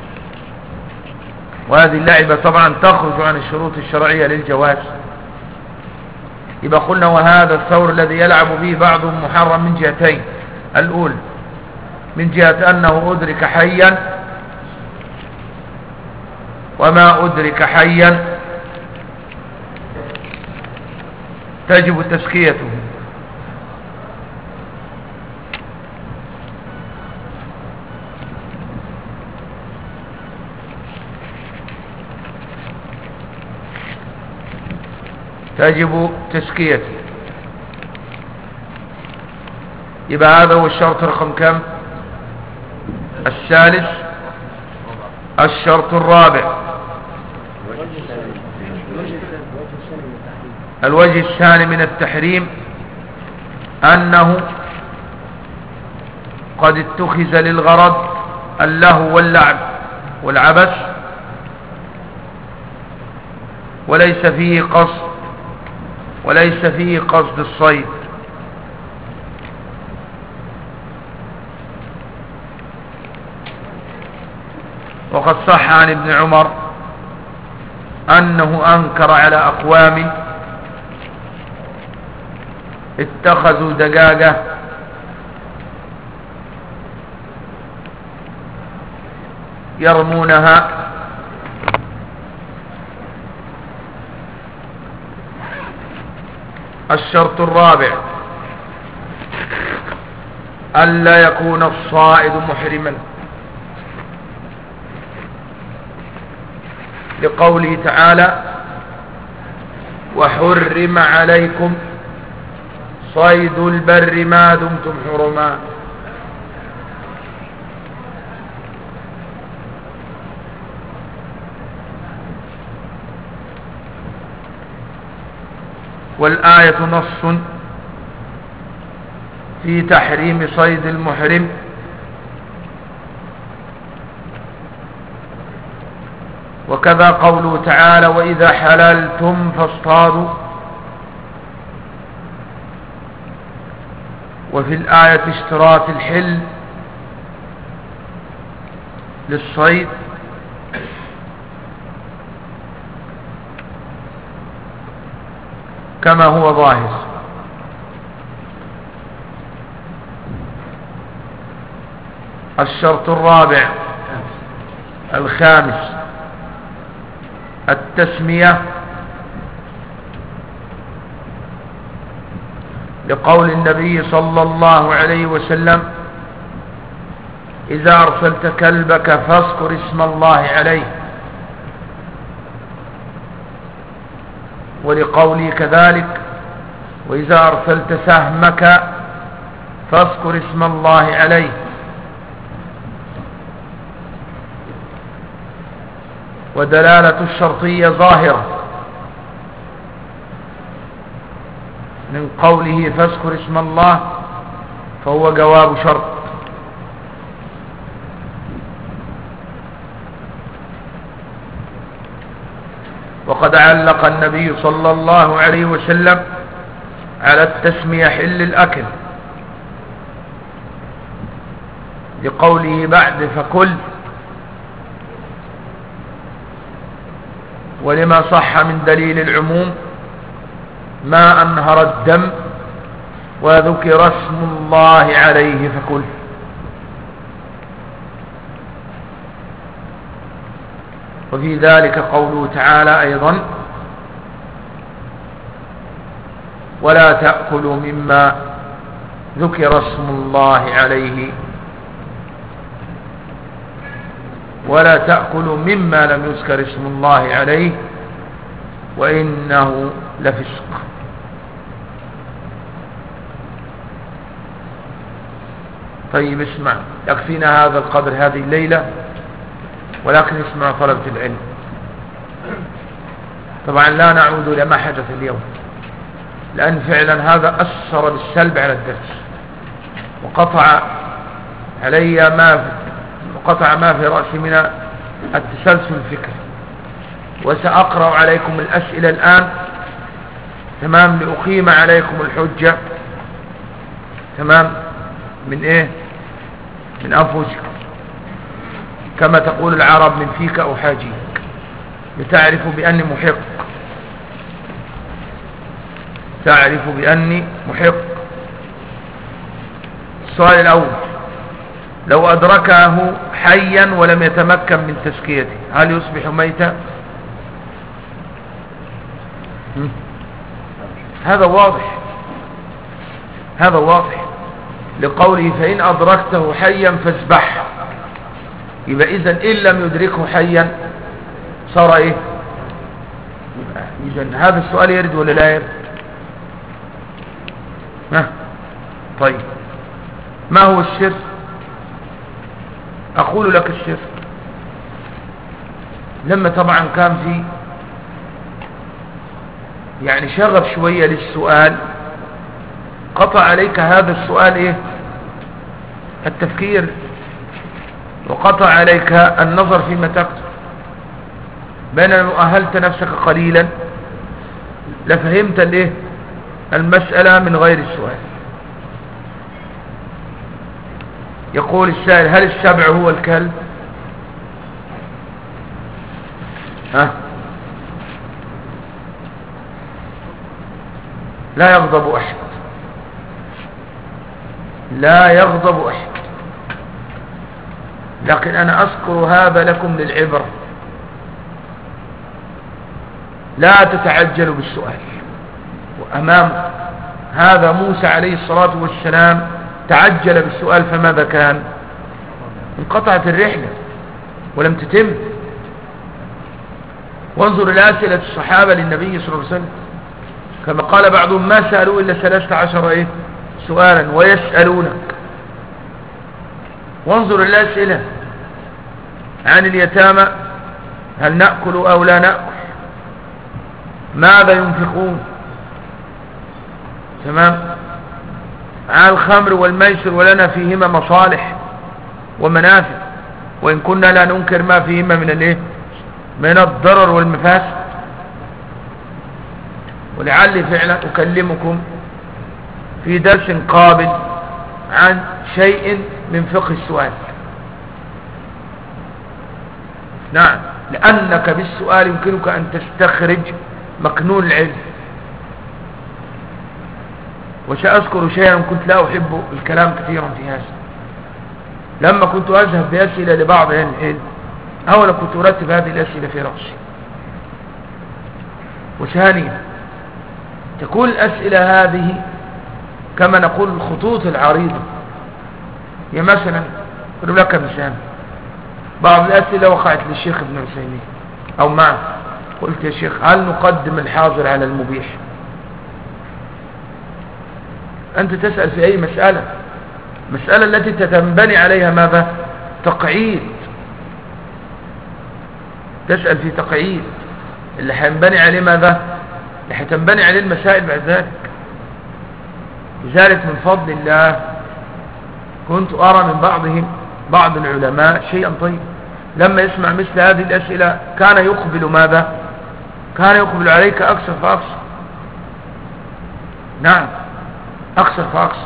A: وهذه اللعبة طبعا تخرج عن الشروط الشرعية للجواز. يبقى قلنا: وهذا الثور الذي يلعب به بعضهم محرم من جهتين: الأولى من جهة أنه أدرك حيا، وما أدرك حيا تجب تزكيته، تجب تزكيته. يبقى هذا هو الشرط رقم كم؟ الثالث. الشرط الرابع: الوجه الثاني من التحريم أنه قد اتخذ للغرض اللهو واللعب والعبث، وليس فيه قصد الصيد. وقد صح عن ابن عمر أنه أنكر على أقوام اتخذوا دجاجة يرمونها الشرط الرابع: ألا يكون الصائد محرما، لقوله تعالى وحرم عليكم صيد البر ما دمتم حرما. والآية نص في تحريم صيد المحرم وكذا قوله تعالى وإذا حللتم فاصطادوا. وفي الآية اشتراط الحل للصيد كما هو ظاهر. الشرط الرابع الخامس التسمية لقول النبي صلى الله عليه وسلم إذا أرسلت كلبك فاذكر اسم الله عليه، ولقولي كذلك وإذا أرسلت سهمك فاذكر اسم الله عليه. ودلالة الشرطية ظاهرة من قوله فاذكر اسم الله فهو جواب شرط. وقد علق النبي صلى الله عليه وسلم على التسمية حل الأكل لقوله بعد فكل، ولما صح من دليل العموم ما أنهر الدم وذكر اسم الله عليه فكل. وفي ذلك قوله تعالى أيضا ولا تأكلوا مما ذكر اسم الله عليه ولا تأكلوا مما لم يذكر اسم الله عليه وإنه لفسق. طيب اسمع، يكفينا هذا القدر هذه الليلة، ولكن اسمع طلبة العلم، طبعا لا نعود إلى ما حدث اليوم، لأن فعلا هذا أثر بالسلب على الدرس وقطع علي ما في رأسي من التسلسل الفكري. وسأقرأ عليكم الأسئلة الآن تمام لأقيم عليكم الحجة تمام من إيه؟ من أنفسكم، كما تقول العرب من فيك أحاجيك لتعرفوا بأني محق، تعرفوا بأني محق. السؤال الأول لو أدركه حيا ولم يتمكن من تزكيته هل يصبح ميتا؟ هذا واضح، هذا واضح لقوله فإن أدركته حيا فاذبحه. يبقى إذن إن لم يدركه حيا صار إيه؟ إذن هذا السؤال يرد ولا لا يرد؟ طيب ما هو السر؟ أقول لك السر. لما طبعا كان في يعني شغف شوية للسؤال قطع عليك هذا السؤال إيه؟ التفكير، وقطع عليك النظر فيما تكتب. بينما لو أهلت نفسك قليلا لفهمت الإيه؟ المسألة من غير السؤال. يقول السائل هل السبع هو الكلب؟ لا يغضب أحد، لا يغضب أحد، لكن أنا أذكر هذا لكم للعبرة. لا تتعجلوا بالسؤال. وأمام هذا موسى عليه الصلاة والسلام تعجل بالسؤال فماذا كان؟ انقطعت الرحلة ولم تتم. وانظر إلى أسئلة الصحابة للنبي صلى الله عليه وسلم، كما قال بعضهم ما سألوا إلا 13 سؤالا ويسألونك. وانظر إلى الأسئلة عن اليتامى، هل نأكل أو لا نأكل، ماذا ينفقون، تمام، عن الخمر والميسر ولنا فيهما مصالح ومنافع، وإن كنا لا ننكر ما فيهما من الضرر والمفاسد. ولعلي فعلا أكلمكم في درس قابل عن شيء من فقه السؤال. نعم، لأنك بالسؤال يمكنك أن تستخرج مكنون العلم. وسأذكر شيئا كنت لا أحب الكلام كثيرا في هذا. لما كنت أذهب بأسئلة لبعض أهل العلم، أولا كنت أرتب هذه الأسئلة في رأسي، وثانيا تكون الأسئلة هذه كما نقول الخطوط العريضة. يا مثلا أقول لك مثال، بعض الأسئلة وقعت للشيخ ابن عثيمين أو معه، قلت يا شيخ هل نقدم الحاضر على المبيح؟ أنت تسأل في أي مسألة التي تتنبني عليها ماذا؟ تقعيد. تسأل في تقعيد اللي هينبني عليه ماذا؟ اللي هتنبني عليه المسائل بعد ذلك. لذلك من فضل الله كنت أرى من بعض العلماء شيئا طيب، لما يسمع مثل هذه الأسئلة كان يقبل ماذا؟ كان يقبل عليك أكثر فأكثر. نعم، أكثر فأكثر،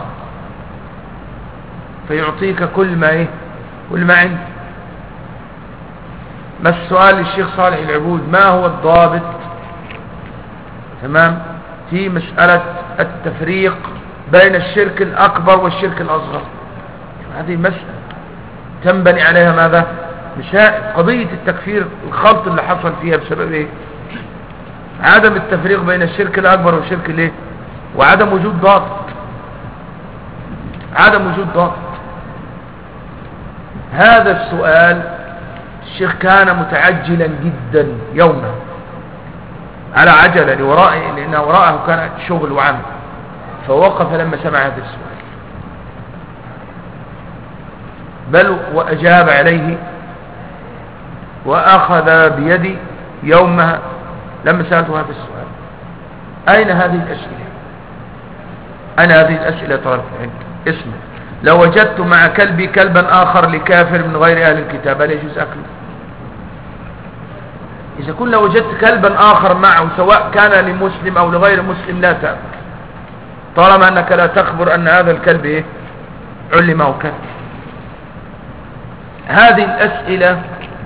A: فيعطيك كل ما عنده. ما السؤال للشيخ صالح العبود، ما هو الضابط، تمام، في مسألة التفريق بين الشرك الأكبر والشرك الأصغر؟ هذه مسألة تنبني عليها ماذا؟ مسائل. قضية التكفير الخلط اللي حصل فيها بسبب ايه؟ عدم التفريق بين الشرك الأكبر والشرك وعدم وجود ضابط. عدم وجود ضابط. هذا السؤال الشيخ كان متعجلا جدا يوما على عجلة لورائه، لأن وراءه كان شغل وعمل، فوقف لما سمع هذا السؤال، بل وأجاب عليه وأخذ بيدي يومها لما سألته هذا السؤال. أين هذه الأسئلة؟ أين هذه الأسئلة طلبت عنك؟ اسمع، لو وجدت مع كلبي كلبا آخر لكافر من غير أهل الكتاب هل يجوز أكله؟ إذا كنت لو وجدت كلبا آخر معه سواء كان لمسلم أو لغير مسلم لا تأكل، طالما أنك لا تخبر أن هذا الكلب علم أو كلب. هذه الأسئلة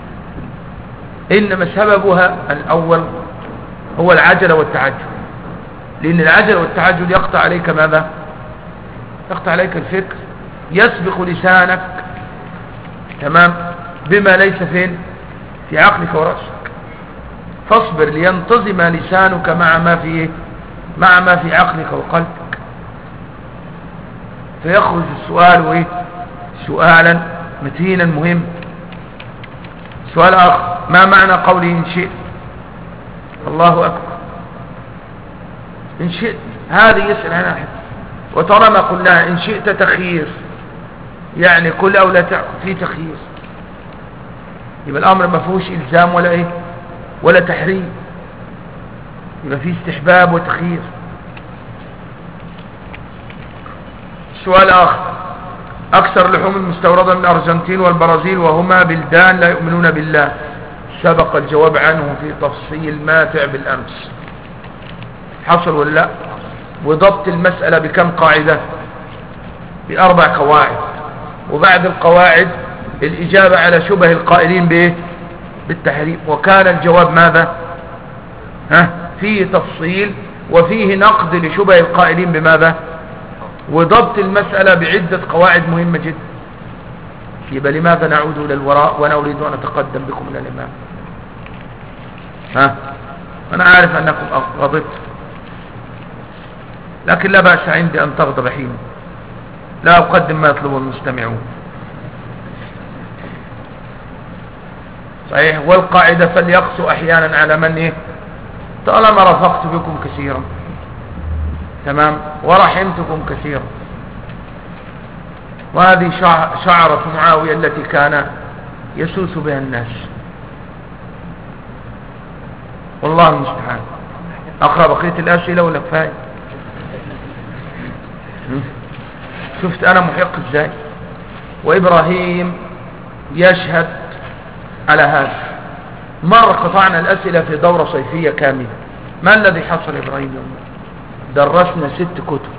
A: إنما سببها الأول هو العجلة والتعجل، لأن العجلة والتعجل يقطع عليك ماذا؟ يقطع عليك الفكر، يسبق لسانك، تمام، بما ليس في عقلك ورأسك. فاصبر لينتظم لسانك مع ما في عقلك وقلبك، فيخرج السؤال سؤالا متينا مهم. سؤال آخر، ما معنى قوله إن شئت؟ الله أكبر. إن شئت هذه يسأل عنها أحد، وطالما قلنا إن شئت تخيير، يعني كل أو لا تأكل، في تخيير، يبقى الأمر ما فيهوش إلزام ولا تحريم، يبقى فيه استحباب وتخيير. سؤال آخر، أكثر لحوم المستوردة من الأرجنتين والبرازيل وهما بلدان لا يؤمنون بالله، سبق الجواب عنه في تفصيل ماتع بالأمس، حصل ولا لا؟ وضبط المسألة بكم قاعدة؟ ب4 قواعد، وبعد القواعد الإجابة على شبه القائلين بالتحريم. وكان الجواب ماذا؟ فيه تفصيل وفيه نقد لشبه القائلين بماذا؟ وضبط المسألة بعدة قواعد مهمة جدا. يبقى لماذا نعود إلى الوراء وأنا أريد أن أتقدم بكم إلى الإمام؟ أنا عارف أنكم غضبت، لكن لا بأس عندي أن تغضب حين لا أقدم ما يطلبه المستمعون. صحيح. والقاعدة فليقسو أحيانا على من إيه؟ طالما رفقت بكم كثيرا، تمام، ورحمتكم كثيرا. وهذه شعرة معاوية التي كان يسوس بها الناس، والله المستعان. أقرأ بقية الأسئلة ولا كفاية؟ شفت أنا محق إزاي؟ وإبراهيم يشهد على هذا. مرة قطعنا الأسئلة في دورة صيفية كاملة. ما الذي حصل إبراهيم يوم؟ درسنا 6 كتب،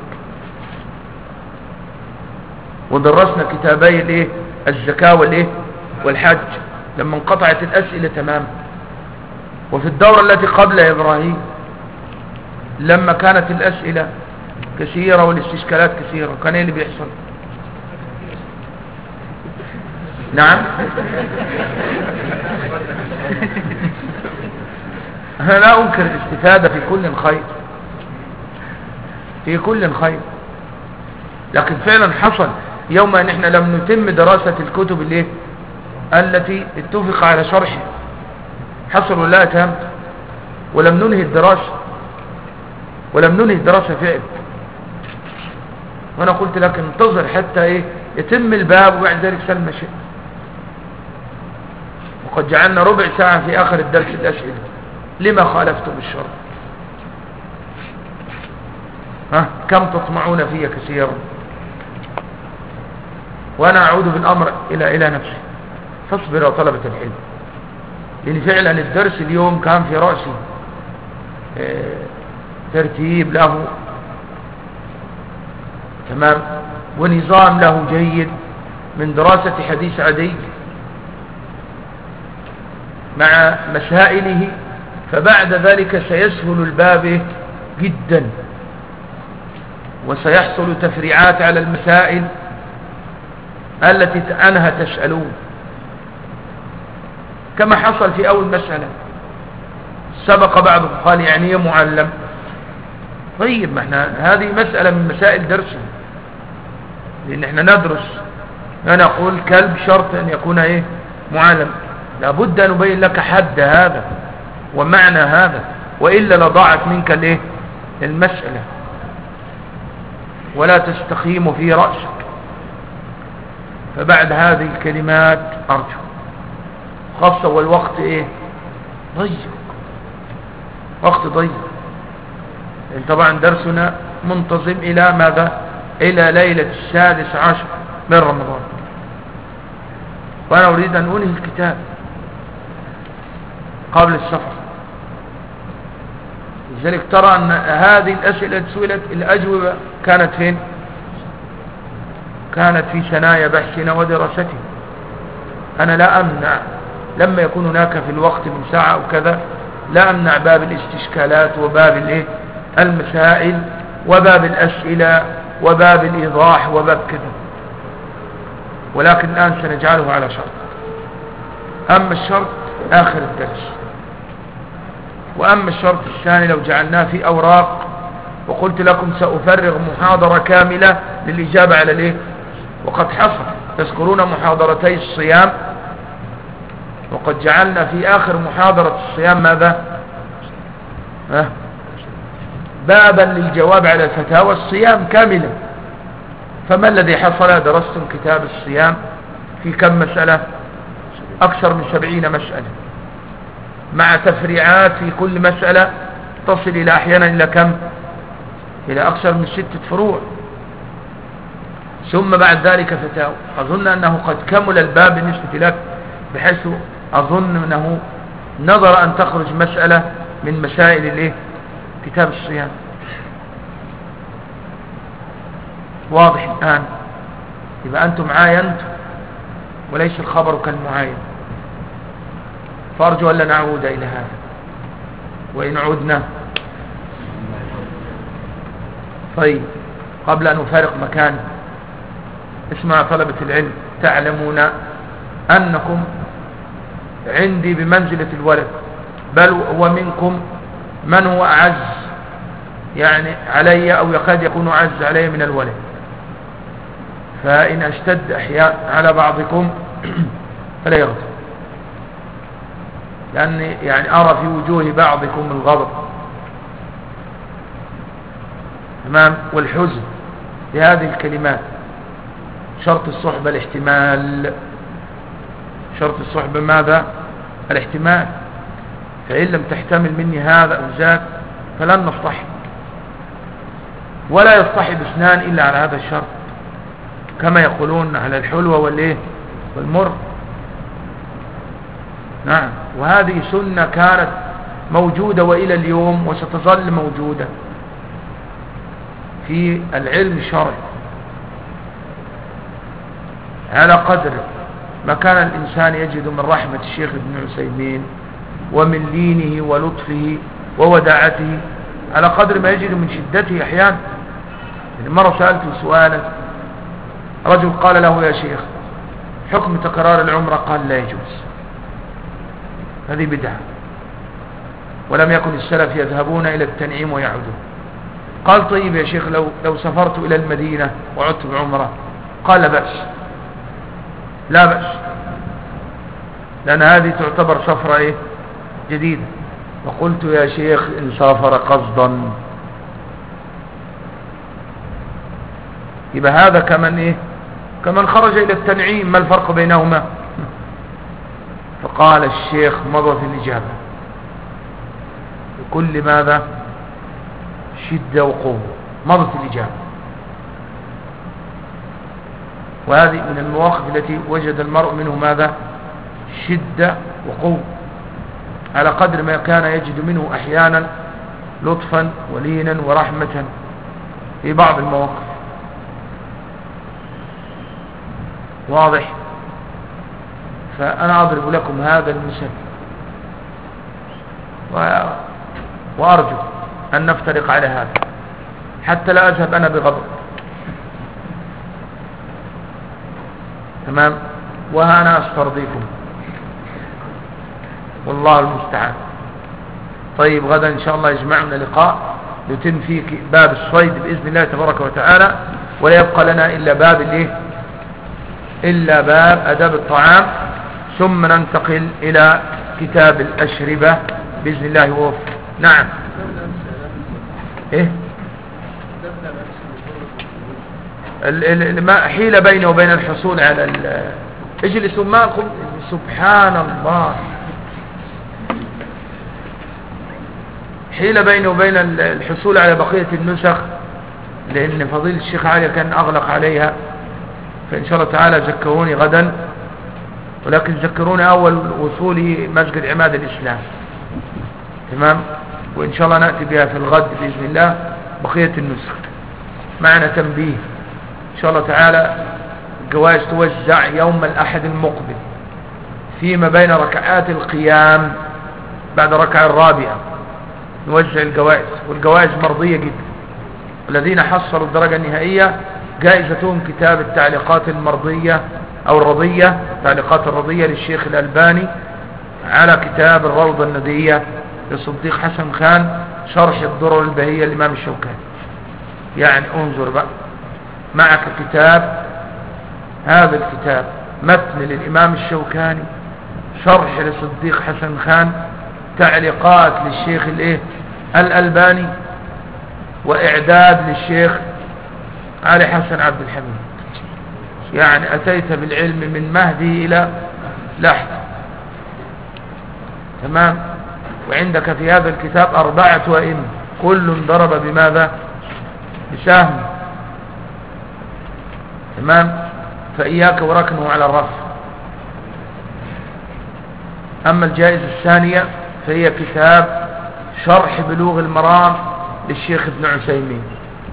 A: ودرسنا كتابي الايه؟ الزكاة والايه؟ والحج، لما انقطعت الأسئلة تماما. وفي الدورة التي قبل إبراهيم لما كانت الأسئلة كثيرة والاستشكالات كثيرة، كان ايه اللي بيحصل؟ نعم. أنا لا أنكر الاستفادة في كل خير، في كل خير، لكن فعلا حصل يوم ان احنا لم نتم دراسة الكتب اللي التي اتفق على شرحها، حصل ولا تام، ولم ننهي الدراسة، ولم ننهي الدراسة فعلا. وانا قلت لك انتظر حتى ايه يتم الباب وبعد ذلك سلم شيء. وقد جعلنا ربع ساعة في اخر الدرس الاسئلة. لما خالفتم الشرع؟ كم تطمعون فيها كثيرا. وانا اعود بالامر الى نفسي. فاصبر يا طلبة العلم، لان فعلا الدرس اليوم كان في رأسي ترتيب له تمام، ونظام له جيد من دراسة حديث عدي مع مسائله، فبعد ذلك سيسهل الباب جدا، وسيحصل تفريعات على المسائل التي عنها تسألون، كما حصل في أول مسألة. سبق بعضهم قال يعني ايه معلم؟ طيب، ما احنا هذه مسألة من مسائل درسنا، لأن احنا ندرس. أنا أقول كلب شرط أن يكون ايه معلم، لابد أن نبين لك حد هذا ومعنى هذا، وإلا لضاعت منك الايه المسألة ولا تستقيم في رأسك. فبعد هذه الكلمات أرجو، خاصة والوقت ايه ضيق، وقت ضيق. طبعا درسنا منتظم إلى ماذا؟ إلى ليلة 16 من رمضان، وأنا أريد أن أنهي الكتاب قبل السفر. لذلك ترى أن هذه الأسئلة سئلت الأجوبة كانت فين؟ كانت في ثنايا بحثنا ودراستنا. أنا لا أمنع لما يكون هناك في الوقت من ساعة أو كذا، لا أمنع باب الاستشكالات وباب الايه المسائل وباب الأسئلة وباب الإيضاح وباب كذا، ولكن الآن سنجعله على شرط. أما الشرط آخر الدرس، وأما الشرط الثاني لو جعلناه في أوراق، وقلت لكم سأفرغ محاضرة كاملة للإجابة على الايه. وقد حصل، تذكرون محاضرتي الصيام، وقد جعلنا في آخر محاضرة الصيام ماذا؟ بابا للجواب على فتاوى الصيام كاملا. فما الذي حصل؟ درستم كتاب الصيام في كم مسألة؟ أكثر من 70 مسألة، مع تفريعات في كل مسألة تصل إلى أحيانا إلى كم؟ إلى أكثر من 6 فروع، ثم بعد ذلك فتاوى. أظن أنه قد كمل الباب بالنسبة لك، بحيث أظن أنه نظر أن تخرج مسألة من مسائل الايه كتاب الصيام. واضح الآن؟ يبقى أنتم عاينتم وليس الخبر كالمعاين. فأرجو أن لا نعود إلى هذا، وإن عدنا طيب. قبل أن أفارق مكاني، اسمع طلبة العلم، تعلمون أنكم عندي بمنزلة الولد، بل ومنكم من هو أعز يعني علي أو يكاد يكون أعز علي من الولد. فإن أشتد أحياء على بعضكم فلا يغضب. لأني يعني أرى في وجوه بعضكم الغضب، تمام، والحزن بهذه الكلمات. شرط الصحبة الاحتمال، شرط الصحبة ماذا؟ الاحتمال. فإن لم تحتمل مني هذا أو ذاك فلن نصطحب، ولا يصطحب اثنان إلا على هذا الشرط، كما يقولون على الحلوة والإيه والمر. نعم، وهذه سنة كانت موجودة وإلى اليوم وستظل موجودة في العلم الشرعي، على قدر ما كان الإنسان يجد من رحمة الشيخ ابن عثيمين ومن لينه ولطفه ووداعته، على قدر ما يجد من شدته أحيانا. مرة سألته سؤالا، رجل قال له: يا شيخ، حكم تكرار العمرة؟ قال: لا يجوز، هذه بدعة، ولم يكن السلف يذهبون إلى التنعيم ويعودون. قال: طيب يا شيخ، لو سافرت إلى المدينة وعدت بعمرة؟ قال: لا بأس، لا بأس، لأن هذه تعتبر سفرة إيه؟ جديدة. وقلت: يا شيخ، إن سافر قصدا يبقى هذا كمن إيه؟ كمن خرج إلى التنعيم، ما الفرق بينهما؟ فقال الشيخ: مضت الإجابة بكل ماذا؟ شدة وقوة، مضت الإجابة. وهذه من المواقف التي وجد المرء منه ماذا؟ شدة وقوة، على قدر ما كان يجد منه أحيانا لطفا ولينا ورحمة في بعض المواقف. واضح؟ فأنا أضرب لكم هذا المثال، وأرجو أن نفترق على هذا حتى لا أذهب أنا بغضب. تمام؟ وأنا أسترضيكم، والله المستعان. طيب، غدا إن شاء الله يجمعنا لقاء يتم فيه باب الصيد بإذن الله تبارك وتعالى، ولا يبقى لنا إلا باب الإيه؟ إلا باب أداب الطعام، ثم ننتقل إلى كتاب الأشربة بإذن الله ووفق. نعم. إيه؟ حيلة بينه وبين الحصول على اجلس معكم. سبحان الله، حيلة بينه وبين الحصول على بقية النسخ، لأن فضيلة الشيخ علي كان أغلق عليها. فإن شاء الله تعالى ذكروني غدا، ولكن ذكروني أول وصولي مسجد عماد الإسلام. تمام؟ وإن شاء الله نأتي بها في الغد بإذن الله بقية النسخ. معنا تنبيه إن شاء الله تعالى، الجوائز توزع يوم الأحد المقبل فيما بين ركعات القيام بعد ركعة الرابعة، نوزع الجوائز، والجوائز مرضية جدا. الذين حصلوا الدرجة النهائية جائزتهم كتاب التعليقات المرضية أو الرضية، تعليقات الرضية للشيخ الألباني على كتاب الروضة الندية لصديق حسن خان شرح الدرر البهية للإمام الشوكاني. يعني انظر بقى، معك كتاب، هذا الكتاب متن للإمام الشوكاني، شرح لصديق حسن خان، تعليقات للشيخ الايه الألباني، وإعداد للشيخ علي حسن عبد الحميد. يعني أتيت بالعلم من مهدي إلى لحد. تمام؟ وعندك في هذا الكتاب 4 أئمة كل ضرب بماذا؟ بسهم. تمام؟ فإياك وركنه على الرف. أما الجائزة الثانية فهي كتاب شرح بلوغ المرام للشيخ ابن عثيمين،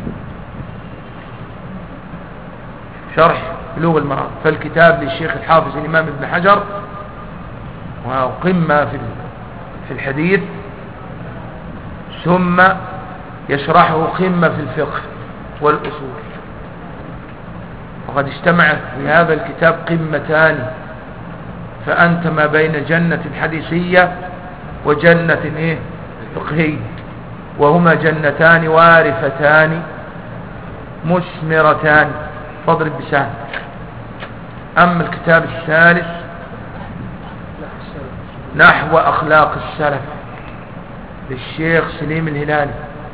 A: شرح بلوغ المرام. فالكتاب للشيخ الحافظ الإمام ابن حجر، وقمة في الحديث، ثم يشرحه قمة في الفقه والأصول. وقد اجتمعت في هذا الكتاب قمتان، فأنت ما بين جنة حديثية وجنة إيه؟ فقهية، وهما جنتان وارفتان مثمرتان، فاضرب بسهم. أما الكتاب الثالث نحو أخلاق السلف للشيخ سليم الهلالي.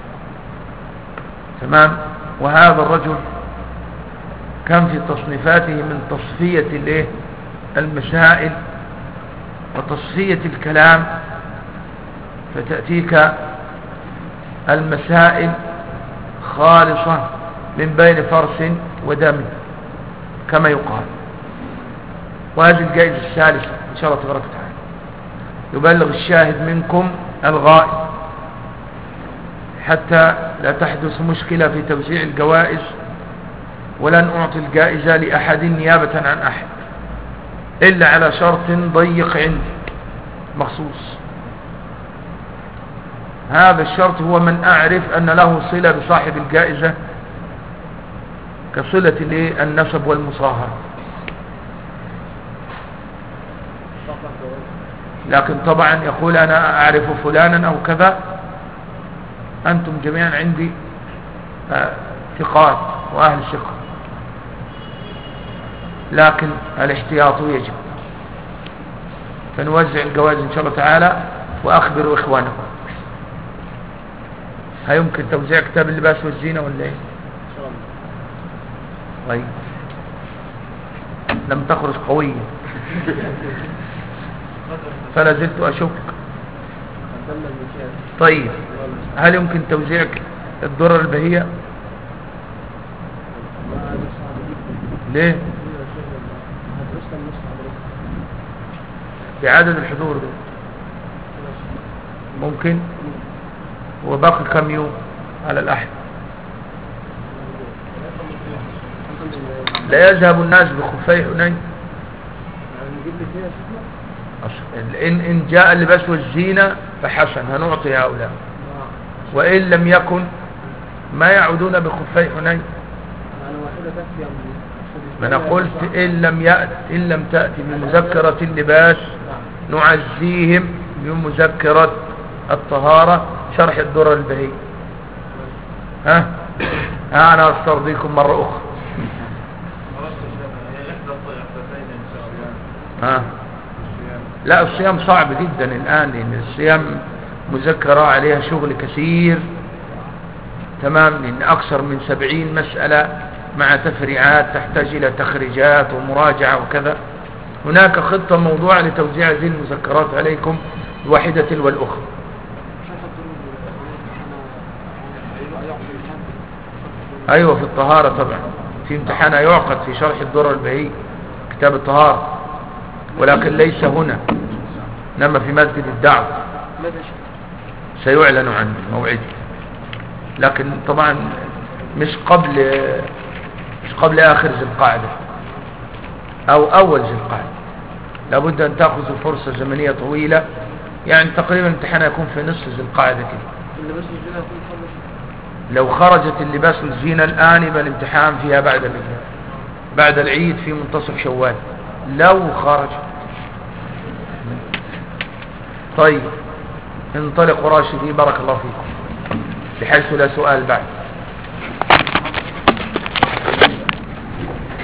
A: تمام. وهذا الرجل كان في تصنيفاته من تصفية المسائل وتصفية الكلام، فتأتيك المسائل خالصة من بين فرس ودم كما يقال. وهذه الجائزة الثالثة إن شاء الله تبارك وتعالى. يبلغ الشاهد منكم الغائب حتى لا تحدث مشكلة في توزيع الجوائز، ولن أعطي الجائزة لأحد نيابة عن أحد إلا على شرط ضيق عندي مخصوص. هذا الشرط هو من أعرف أن له صلة بصاحب الجائزة كصلة النسب والمصاهرة. لكن طبعا يقول أنا أعرف فلانا أو كذا، أنتم جميعا عندي ثقات وأهل ثقة، لكن الاحتياط يجب. فنوزع الجوائز إن شاء الله تعالى، وأخبروا إخوانكم. هيمكن توزيع كتاب اللباس والزينة ولا إيه؟ طيب، لم تخرج قوية فلا زلت أشك. طيب، هل يمكن توزيع الدرر البهية؟ ليه؟ بعدد الحضور ده ممكن. وباقي كم يوم على الأحد؟ لا يذهب الناس بخفي حنين. إن جاء اللباس والزينة فحسن، هنعطي هؤلاء. وإن لم يكن ما يعودون بخفي حنين. ما أنا قلت إن لم تأتي بمذكرة اللباس نعزيهم بمذكرة الطهارة شرح الدرر البهي. ها أنا أسترضيكم مرة أخرى. ها لا، الصيام صعب جدا الآن، لأن الصيام مذكرة عليها شغل كثير. تمام. لأن أكثر من 70 مسألة مع تفريعات تحتاج إلى تخريجات ومراجعة وكذا. هناك خطة موضوعة لتوزيع هذه المذكرات عليكم الواحدة والأخرى. أيوة، في الطهارة طبعا في امتحان يعقد في شرح الدرر البهي كتاب الطهارة، ولكن ليس هنا، إنما في مسجد الدعوة سيعلن عن موعده. لكن طبعا مش قبل آخر ذي القعدة أو أول ذي القعدة. لابد أن تأخذوا فرصة زمنية طويلة، يعني تقريبا الامتحان يكون في نصف ذي القعدة كده. لو خرجت اللباس والزينة الآن يبقى الامتحان فيها بعد العيد في منتصف شوال لو خرج. طيب، انطلقوا راشدين، بارك الله فيكم، بحيث لا سؤال بعد.